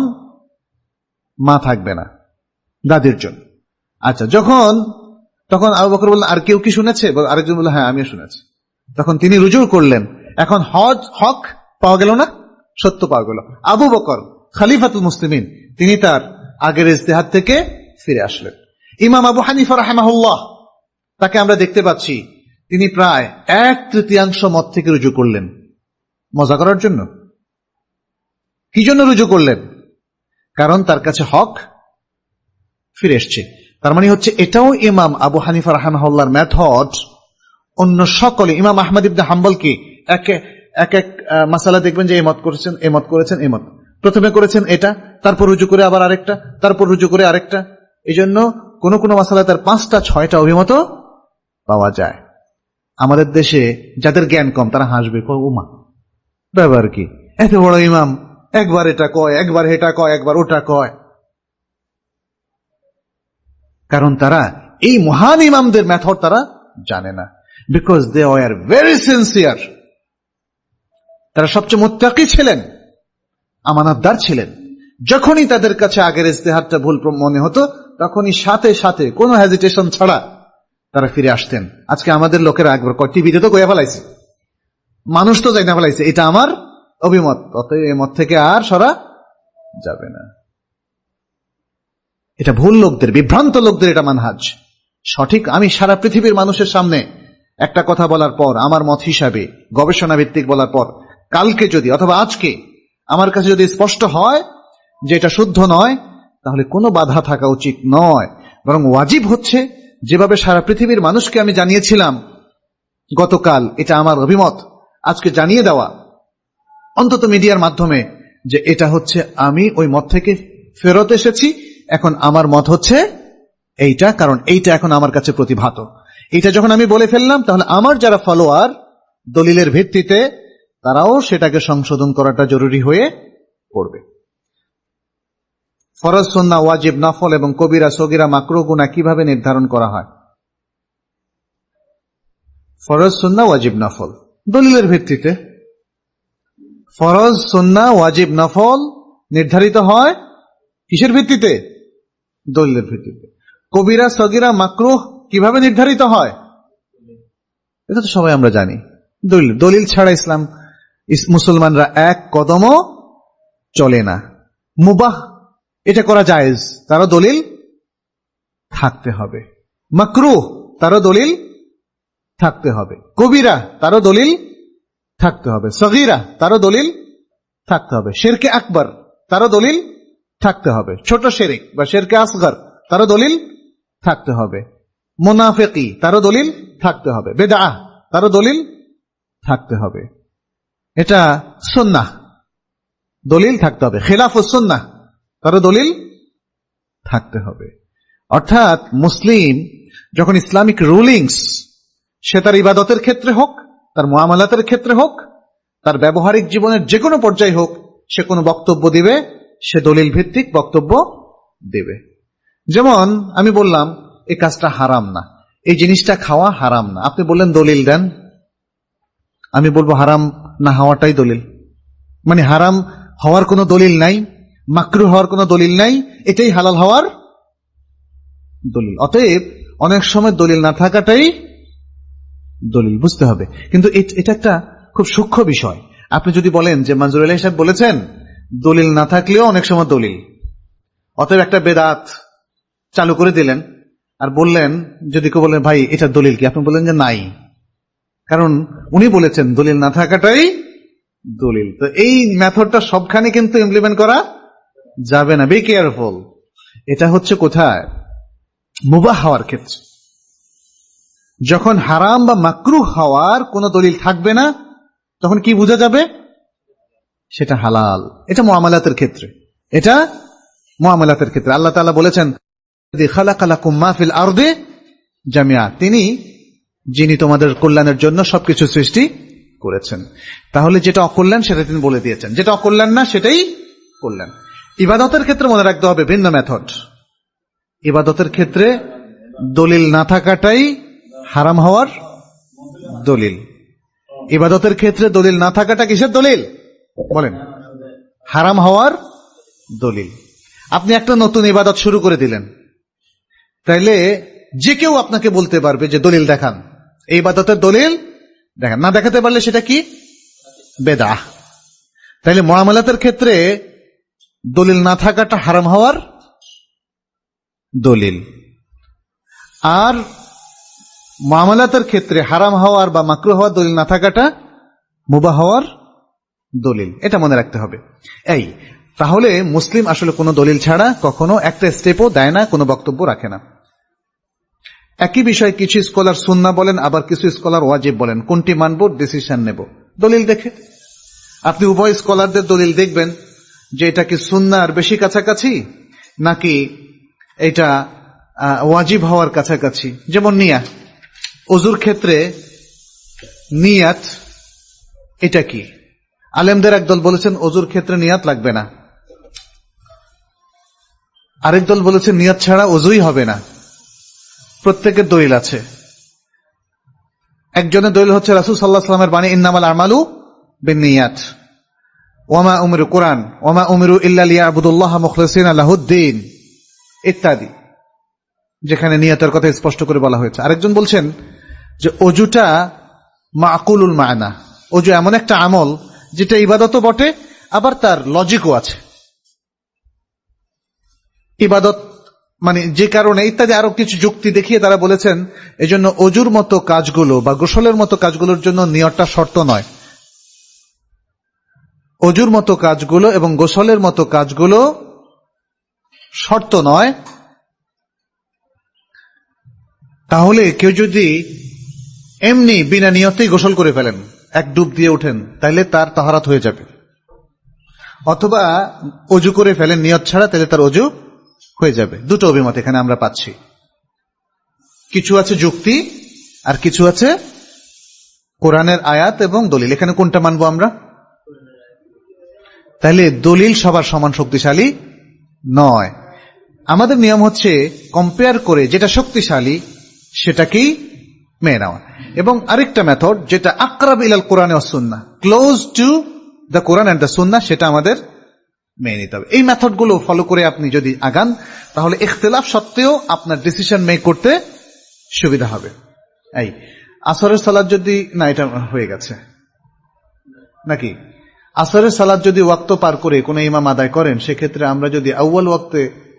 Speaker 1: মা থাকবে না, দাদির জন্য। আচ্ছা, যখন তখন আবু বকর বললেন আর কেউ কি শুনেছে? আরেকজন বলল হ্যাঁ আমিও শুনেছি। তখন তিনি রুজু করলেন, এখন হজ হক পাওয়া গেল না, সত্য পাওয়া গেল। আবু বকর খলিফাতুল মুসলিমিন, তিনি তার আগের ইজতিহাদ থেকে ফিরে আসলেন। ইমাম আবু হানিফা রাহিমাহুল্লাহ, তাকে আমরা দেখতে পাচ্ছি তিনি প্রায় এক তৃতীয়াংশ মত থেকে রুজু করলেন। মজা করার জন্য? কি জন্য রুজু করলেন? কারণ তার কাছে হক ফিরে এসছে। তার মানে হচ্ছে এটাও ইমাম আবু হানিফা রাহিমাহুল্লাহর মেথড। অন্য সকলে, ইমাম আহমদ ইবনে হাম্বলকে এক এক এক মাসালা দেখবেন যে এই মত করেছেন, এই মত করেছেন, এই মত প্রথমে করেছেন এটা, তারপর রুজু করে আবার আরেকটা, তারপর রুজু করে আরেকটা। এই জন্য কোন কোন মাসালা তার পাঁচটা ছয়টা অভিমত পাওয়া যায়। আমাদের দেশে যাদের জ্ঞান কম তারা হাসবে, ওমা ব্যাপার কি, এত বড় ইমাম, একবার এটা কয়, একবার এটা কয়, একবার ওটা কয়। কারণ তারা এই মহান ইমামদের মেথড তারা জানে না, because they are very sincere. তারা সবচেয়ে মুত্তাকি ছিলেন, আমানতদার ছিলেন। যখনই তাদের কাছে আগের ইজতিহাদটা ভুল মনে হতো, তখনই সাথে সাথে কোনো হেজিটেশন ছাড়া তারা ফিরে আসতেন। আজকে আমাদের লোকেরা একবার টিভিতে তো কইয়া ফেলাইছে, মানুষ তো যাই না ফেলাইছে, এটা আমার অভিমত, অতএব এই মত থেকে আর সরা যাবে না। এটা ভুল লোকদের, বিভ্রান্ত লোকদের এটা মানহাজ। সঠিক, আমি সারা পৃথিবীর মানুষের সামনে একটা কথা বলার পর, আমার মত হিসাবে গবেষণা ভিত্তিক বলার পর, কালকে যদি অথবা আজকে আমার কাছে যদি স্পষ্ট হয় যে এটা শুদ্ধ নয়, তাহলে কোনো বাধা থাকা উচিত নয়, বরং ওয়াজিব হচ্ছে যেভাবে সারা পৃথিবীর মানুষকে আমি জানিয়েছিলাম গতকাল এটা আমার অভিমত, আজকে জানিয়ে দেওয়া অন্তত মিডিয়ার মাধ্যমে যে এটা হচ্ছে আমি ওই মত থেকে ফেরত এসেছি, এখন আমার মত হচ্ছে এইটা, কারণ এইটা এখন আমার কাছে প্রতিভাত। এটা যখন আমি বলে ফেললাম, তাহলে আমার যারা ফলোয়ার দলিলের ভিত্তিতে, তারাও সেটাকে সংশোধন করাটা জরুরি হয়ে পড়বে। ফরজ, সুন্নাহ, ওয়াজিব, নফল এবং কবিরা, সগীরা, মাকরুহ, গুনাহ কিভাবে নির্ধারণ করা হয়? ফরজ, সুন্নাহ, ওয়াজিব, নফল দলিলের ভিত্তিতে। ফরজ, সুন্নাহ, ওয়াজিব, নফল নির্ধারিত হয় কিসের ভিত্তিতে? দলিলের ভিত্তিতে। কবিরা, সগীরা, মাকরুহ কিভাবে নির্ধারিত হয়? এটা তো সবাই আমরা জানি, দলিল। দলিল ছাড়া ইসলাম মুসলমানরা এক কদমও চলে না। মুবাহ, এটা করা জায়েজ, তারও দলিল থাকতে হবে। মাকরুহ, তারও দলিল থাকতে হবে। কবিরা, তারও দলিল থাকতে হবে। সগীরা, তারও দলিল থাকতে হবে। শিরকে আকবার, তারও দলিল থাকতে হবে। ছোট শিরক বা শিরকে আসগর, তারও দলিল থাকতে হবে। মুনাফিকি, তারও দলিল থাকতে হবে। বিদআহ, তারও দলিল থাকতে হবে। এটা সুন্নাহ, দলিল থাকতে হবে। খিলাফুস সুন্নাহ, তারও দলিল থাকতে হবে। অর্থাৎ মুসলিম যখন ইসলামিক রুলিংস, সে তার ইবাদতের ক্ষেত্রে হোক, তার মুআমালাতের ক্ষেত্রে হোক, তার ব্যবহারিক জীবনের যে কোনো পর্যায়ে হোক, সে কোনো বক্তব্য দিবে, সে দলিল ভিত্তিক বক্তব্য দেবে। যেমন আমি বললাম এই কাজটা হারাম না, এই জিনিসটা খাওয়া হারাম না, আপনি বললেন দলিল দেন, আমি বলবো হারাম না হওয়াটাই দলিল। মানে হারাম হওয়ার কোনো দলিল নাই, মাকরুহ হওয়ার কোনো দলিল নাই, এটাই হালাল হওয়ার দলিল। অতএব অনেক সময় দলিল না থাকাটাই দলিল বুঝতে হবে। কিন্তু এটা একটা খুব সূক্ষ্ম বিষয়। আপনি যদি বলেন যে মনজুর আলী সাহেব বলেছেন দলিল না থাকলেও অনেক সময় দলিল, অতএব একটা বেদাত চালু করে দিলেন আর বললেন, যদি কেউ বলেন ভাই এটা দলিল কি, আপনি বললেন যে নাই, কারণ উনি বলেছেন দলিল না থাকাটাই দলিল। তো এই মেথডটা সবখানে কিন্তু ইমপ্লিমেন্ট করা যাবে না, বি কেয়ারফুল। এটা হচ্ছে কোথায়? মুবাহ হওয়ার ক্ষেত্রে। যখন হারাম বা মাকরুহ হওয়ার কোন দলিল থাকবে না, তখন কি বোঝা যাবে? সেটা হালাল। এটা মুআমালাতের ক্ষেত্রে, এটা মুআমালাতের ক্ষেত্রে আল্লাহ তাআলা বলেছেন খালাকা লাকুম মা ফিল আরদি জামিআ, তিনি যিনি তোমাদের কল্যাণের জন্য সবকিছু সৃষ্টি করেছেন। তাহলে যেটা অকল্যাণ সেটা তিনি বলে দিয়েছেন, যেটা অকল্যাণ না সেটাই কল্যাণ। ইবাদতের ক্ষেত্রে মনে রাখতে হবে ভিন্ন মেথড। ইবাদতের ক্ষেত্রে দলিল না থাকাটাই হারাম হওয়ার দলিল। ইবাদতের ক্ষেত্রে দলিল না থাকাটা কিসের দলিল বলেন? হারাম হওয়ার দলিল। আপনি একটা নতুন ইবাদত শুরু করে দিলেন, তাইলে যে কেউ আপনাকে বলতে পারবে যে দলিল দেখান, এই ইবাদতের দলিল দেখান। না দেখাতে পারলে সেটা কি? বেদাহ। তাইলে মুআমালাতের ক্ষেত্রে দলিল না থাকাটা হারাম হওয়ার দলিল, আর মুআমালাতের ক্ষেত্রে হারাম হওয়ার বা মাকরুহ হওয়ার দলিল না থাকাটা মুবাহ হওয়ার দলিল। এটা মনে রাখতে হবে। এই তাহলে মুসলিম আসলে কোনো দলিল ছাড়া কখনো একটা স্টেপও দেয় না, কোনো বক্তব্য রাখে না। একই বিষয় কিছু স্কলার সুন্নাহ বলেন, আবার কিছু স্কলার ওয়াজিব বলেন। কোনটি মানব, ডিসিশন নেব দলিল দেখে। আপনি উভয় স্কলারদের দলিল দেখবেন যে এটা কি সুন্নাহর বেশি কাছাকাছি নাকি এটা ওয়াজিব হওয়ার কাছাকাছি। যেমন নিয়াত, ওযুর ক্ষেত্রে নিয়াত এটা কি? আলেমদের একদল বলেছেন ওযুর ক্ষেত্রে নিয়াত লাগবে না, আরেক দল বলেছেন নিয়াত ছাড়া ওযুই হবে না। প্রত্যেকের দলিল আছে। একজনের দলিল হচ্ছে রাসূল সাল্লাল্লাহু আলাইহি ওয়াসাল্লামের বাণী ইন্নামাল আমালু বিন্নিয়াত ওয়ামা উমিরু কুরআন ওয়ামা উমিরু ইল্লা লিয়াবুদুল্লাহা মুখলিসিনা লাহুদ্দিন ইত্যাদি, যেখানে নিয়তের কথা স্পষ্ট করে বলা হয়েছে। আরেকজন বলছেন যে অজুটা মাকুলুল মানা, অজু এমন একটা আমল যেটা ইবাদতও বটে, আবার তার লজিকও আছে। ইবাদত মানে যে কারণে ইত্যাদি আরো কিছু যুক্তি দেখিয়ে তারা বলেছেন এজন্য অজুর মতো কাজগুলো বা গোসলের মতো কাজগুলোর জন্য নিয়তটা শর্ত নয়। অজুর মতো কাজগুলো এবং গোসলের মতো কাজগুলো শর্ত নয়। তাহলে কেউ যদি এমনি বিনা নিয়তেই গোসল করে ফেলেন, এক ডুব দিয়ে ওঠেন, তাহলে তার তাহারাত হয়ে যাবে। অথবা অজু করে ফেলেন নিয়ত ছাড়া, তাহলে তার অজু হয়ে যাবে। দুটো অভিমত এখানে আমরা পাচ্ছি। কিছু আছে যুক্তি আর কিছু আছে কোরআনের আয়াত এবং দলিল। এখানে কোনটা মানবো আমরা? তাহলে দলিল সবার সমান শক্তিশালী নয়। আমাদের নিয়ম হচ্ছে কম্পেয়ার করে যেটা শক্তিশালী সেটাকেই মেনে নেওয়া। এবং আরেকটা মেথড যেটা আকরাব ইলাল কোরআন ওয়াস সুন্নাহ, close to the Quran and the Sunnah, সেটা আমাদের মেনে নিতে হবে। এই মেথডগুলো ফলো করে আপনি যদি আগান, তাহলে ইখতিলাফ সত্ত্বেও আপনার ডিসিশন মেক করতে সুবিধা হবে। এই আসরের সালাত যদি না, এটা হয়ে গেছে নাকি? আসরের সালাত যদি ওয়াক্ত পার করে কোন ইমাম আদায় করেন, সেক্ষেত্রে আমরা যদি আউয়াল ওয়াক্তে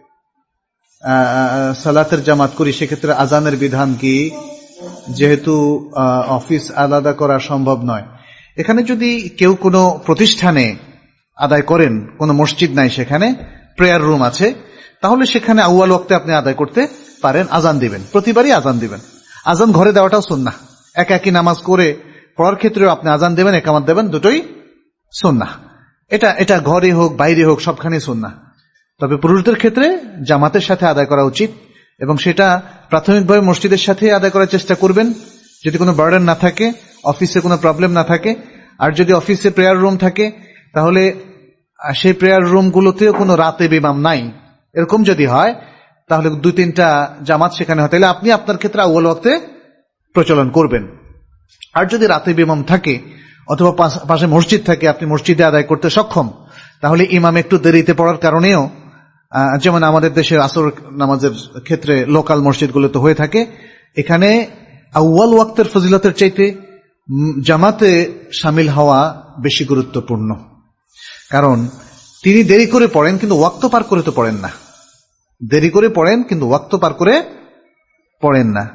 Speaker 1: সালাতের জামাত করি, সেক্ষেত্রে আজানের বিধান কি? যেহেতু অফিস আলাদা করা সম্ভব নয়, এখানে যদি কেউ কোনো প্রতিষ্ঠানে আদায় করেন, কোন মসজিদ নাই, সেখানে প্রেয়ার রুম আছে, তাহলে সেখানে আউয়াল ওয়াক্তে আপনি আদায় করতে পারেন। আজান দিবেন, প্রতিবারই আজান দিবেন। আজান ঘরে দেওয়াটাও সুন্নাহ। এক একই নামাজ করে পড়ার ক্ষেত্রেও আপনি আজান দেবেন, একামত দেবেন, দুটোই সুন্নাহ। এটা এটা ঘরে হোক বাইরে হোক সবখানে সুন্নাহ। তবে পুরুষদের ক্ষেত্রে জামাতের সাথে আদায় করা উচিত, এবং সেটা প্রাথমিকভাবে মসজিদের সাথে আদায় করার চেষ্টা করবেন যদি কোনো বার্ডেন না থাকে, অফিসে কোনো প্রবলেম না থাকে। আর যদি অফিসে প্রেয়ার রুম থাকে, তাহলে সেই প্রেয়ার রুমগুলোতেও কোনো রাতে ইমাম নাই, এরকম যদি হয়, তাহলে দুই তিনটা জামাত সেখানে হয়, তাহলে আপনি আপনার ক্ষেত্রে আউয়াল ওয়াক্তে প্রচলন করবেন। আর যদি রাতে ইমাম থাকে অথবা পাশে মসজিদ থাকে, আপনি মসজিদে আদায় করতে সক্ষম, তাহলে ইমাম একটু দেরিতে পড়ার কারণেও, যেমন আমাদের দেশের আসর নামাজের ক্ষেত্রে লোকাল মসজিদগুলোতে হয়ে থাকে, এখানে আউয়াল ওয়াক্তের ফজিলতের চাইতে জামাতে শামিল হওয়া বেশি গুরুত্বপূর্ণ, কারণ তিনি দেরি করে পড়েন কিন্তু ওয়াক্ত পার করে তো পড়েন না। দেরি করে পড়েন কিন্তু ওয়াক্ত পার করে পড়েন না।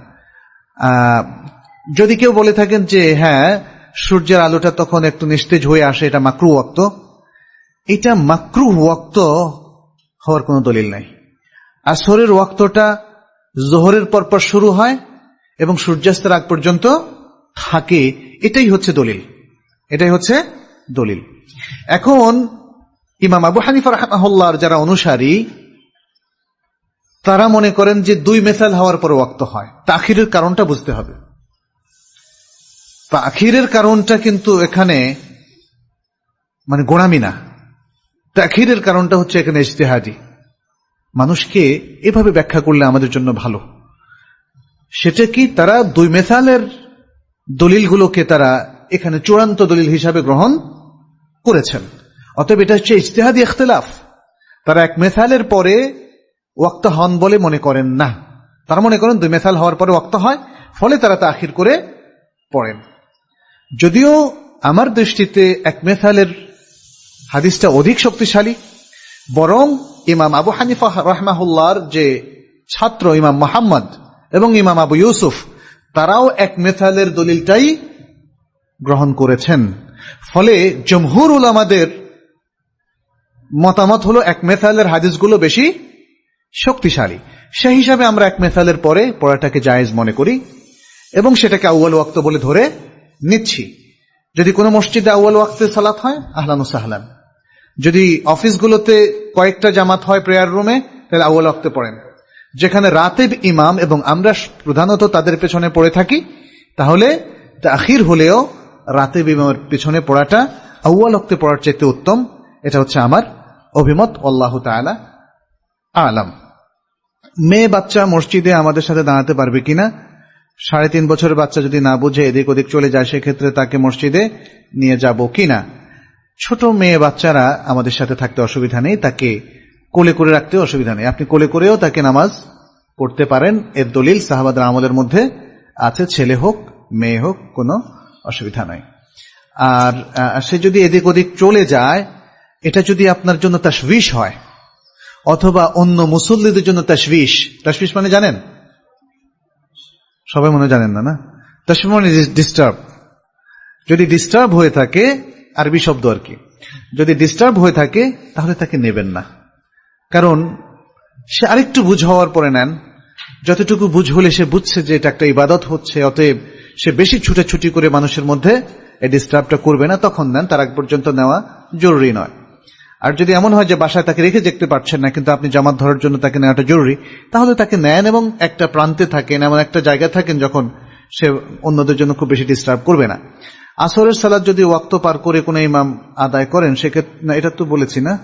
Speaker 1: যদি কেউ বলে থাকেন যে হ্যাঁ সূর্যের আলোটা তখন একটু নিস্তেজ হয়ে আসে, এটা মাকরুহ ওয়াক্ত, এটা মাকরুহ ওয়াক্ত হওয়ার কোনো দলিল নাই। আসরের ওয়াক্তটা জোহরের পরপর শুরু হয় এবং সূর্যাস্তের আগ পর্যন্ত থাকে, এটাই হচ্ছে দলিল, এটাই হচ্ছে দলিল। এখন ইমাম আবু হানিফা রাহমাহুল্লাহর যারা অনুসারী তারা মনে করেন যে দুই মেসাল হওয়ার পর ওয়াক্ত হয়। তাখিরের কারণটা বুঝতে হবে। তাখিরের কারণটা কিন্তু এখানে মানে গোড়ামি না, তাখিরের কারণটা হচ্ছে এখানে ইজতিহাদি। মানুষকে এভাবে ব্যাখ্যা করলে আমাদের জন্য ভালো। সেটা কি, তারা দুই মেসালের দলিলগুলোকে তারা এখানে চূড়ান্ত দলিল হিসাবে গ্রহণ করেছেন। অতএব এটা হচ্ছে ইজতিহাদি ইখতিলাফ। তারা এক মেসালের পরে ওয়াক্ত হন বলে মনে করেন না, তারা মনে করেন দুই মেসাল হওয়ার পরে ওয়াক্ত হয়, ফলে তারা তাখির করে পড়েন। যদিও আমার দৃষ্টিতে এক মেসালের হাদিসটা অধিক শক্তিশালী, বরং ইমাম আবু হানিফা রাহমাহুল্লাহর যে ছাত্র ইমাম মুহাম্মদ এবং ইমাম আবু ইউসুফ তারাও এক মেসালের দলিলটাই গ্রহণ করেছেন। ফলে জমহুর উলামাদের মতামত হলো এক মেসালের হাদিসগুলো বেশি শক্তিশালী। সেই হিসাবে আমরা এক মেসালের পরে পড়াটাকে জায়েজ মনে করি এবং সেটাকে আউয়াল ওয়াক্ত বলে ধরে নিচ্ছি। যদি কোনো মসজিদে আউয়াল ওয়াক্তে সালাত হয় আহলান ওয়া সাহলান, যদি অফিসগুলোতে কয়েকটা জামাত হয় প্রেয়ার রুমে তাহলে আউয়াল ওয়াক্তে পড়েন। যেখানে রাতেব ইমাম এবং আমরা প্রধানত তাদের পেছনে পড়ে থাকি, তাহলে তাখির হলেও রাতেব ইমামের পেছনে পড়াটা আউয়াল ওয়াক্তে পড়ার চাইতে উত্তম। এটা হচ্ছে আমার অভিমত। আল্লাহু তাআলা আলাম। মেয়ে বাচ্চা মসজিদে আমাদের সাথে দাঁড়াতে পারবে কিনা? সাড়ে তিন বছরের বাচ্চা যদি না বুঝে এদিক ওদিক চলে যায়, সেক্ষেত্রে তাকে মসজিদে নিয়ে যাব কিনা? ছোট মেয়ে বাচ্চারা আমাদের সাথে থাকতে অসুবিধা নেই, তাকে কোলে করে রাখতে অসুবিধা নেই। আপনি কোলে করেও তাকে নামাজ পড়তে পারেন। এর দলিল সাহাবাদের আমলের মধ্যে আছে, ছেলে হোক মেয়ে হোক কোনো অসুবিধা নাই। আর সে যদি এদিক ওদিক চলে যায়, এটা যদি আপনার জন্য তাশবিশ হয় অথবা অন্য মুসল্লিদের জন্য তাশবিশ, তাশবিশ মানে জানেন? সবাই মনে জানেন না, না? তাশবিশ মানে ডিস্টার্ব। যদি ডিস্টার্ব হয়ে থাকে, আরবি শব্দ আর কি, যদি ডিস্টার্ব হয়ে থাকে তাহলে তাকে নেবেন না। কারণ সে আরেকটু বুঝ হওয়ার পরে নেন, যতটুকু বুঝ হলে সে বুঝছে যে এটা একটা ইবাদত হচ্ছে, অতএব সে বেশি ছুটাছুটি করে মানুষের মধ্যে এই ডিস্টার্বটা করবে না, তখন নেন। তার আগ পর্যন্ত নেওয়া জরুরি নয়। আর যদি এমন হয় যে বাসায় তাকে রেখে দেখতে পারছেন না কিন্তু আপনি জামাত ধরার জন্য তাকে নেওয়াটা জরুরি, তাহলে তাকে নেন এবং একটা প্রান্তে থাকেন, এমন একটা জায়গায় থাকেন যখন সে অন্যদের জন্য খুব বেশি ডিস্টার্ব করবে না। আসরের সালাত যদি ওয়াক্ত পার করে কোনো ইমাম আদায় করেন, সেক্ষেত্রে না, এটা তো বলেছি না,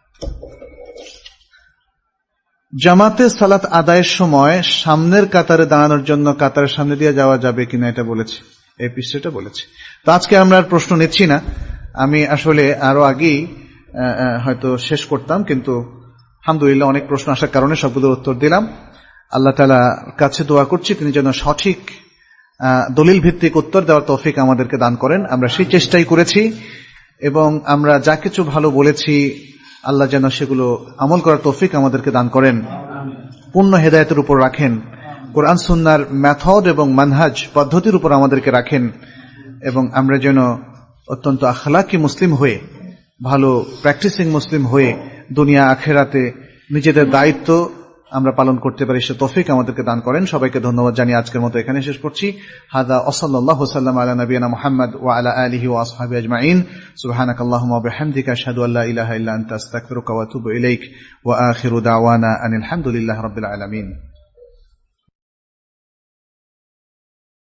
Speaker 1: জামাতে সালাত আদায়ের সময় সামনের কাতারে দাঁড়ানোর জন্য কাতারের সামনে দিয়ে যাওয়া যাবে কিনা এটা বলেছি, এই পৃষ্ঠাটা বলেছি। তো আজকে আমরা আর প্রশ্ন নিচ্ছি না। আমি আসলে আরো আগেই হয়তো শেষ করতাম, কিন্তু আলহামদুলিল্লাহ অনেক প্রশ্ন আসার কারণে সবগুলোর উত্তর দিলাম। আল্লাহ তাআলার কাছে দোয়া করছি তিনি যেন সঠিক দলিল ভিত্তিক উত্তর দেওয়ার তৌফিক আমাদেরকে দান করেন। আমরা সেই চেষ্টাই করেছি এবং আমরা যা কিছু ভালো বলেছি আল্লাহ যেন সেগুলো আমল করার তৌফিক আমাদেরকে দান করেন, পূর্ণ হেদায়েতের উপর রাখেন, কোরআন সুন্নাহর মেথড এবং মানহাজ পদ্ধতির উপর আমাদেরকে রাখেন, এবং আমরা যেন অত্যন্ত আখলাকি মুসলিম হয়ে, ভালো প্র্যাকটিসিং মুসলিম হয়ে দুনিয়া আখেরাতে নিজেদের দায়িত্ব আমরা পালন করতে পারি, সে তৌফিক আমাদেরকে দান করেন। সবাইকে ধন্যবাদ জানিয়ে আজকের মতো এখানে শেষ করছি। হাদা ওয়াসাল্লাল্লাহু সাল্লাম আলা নবিয়িনা মুহাম্মদ ওয়া আলা আলিহি ওয়া আসহাবিহি আজমাইন। সুবহানাকাল্লাহুম্মা ওয়া বিহামদিকা আশহাদু আল্লা ইলাহা ইল্লা আনতা আস্তাগফিরুকা ওয়া আতুবু ইলাইক ওয়া আখিরু দাওয়ানা আনিল হামদুলিল্লাহি রাব্বিল আলামিন।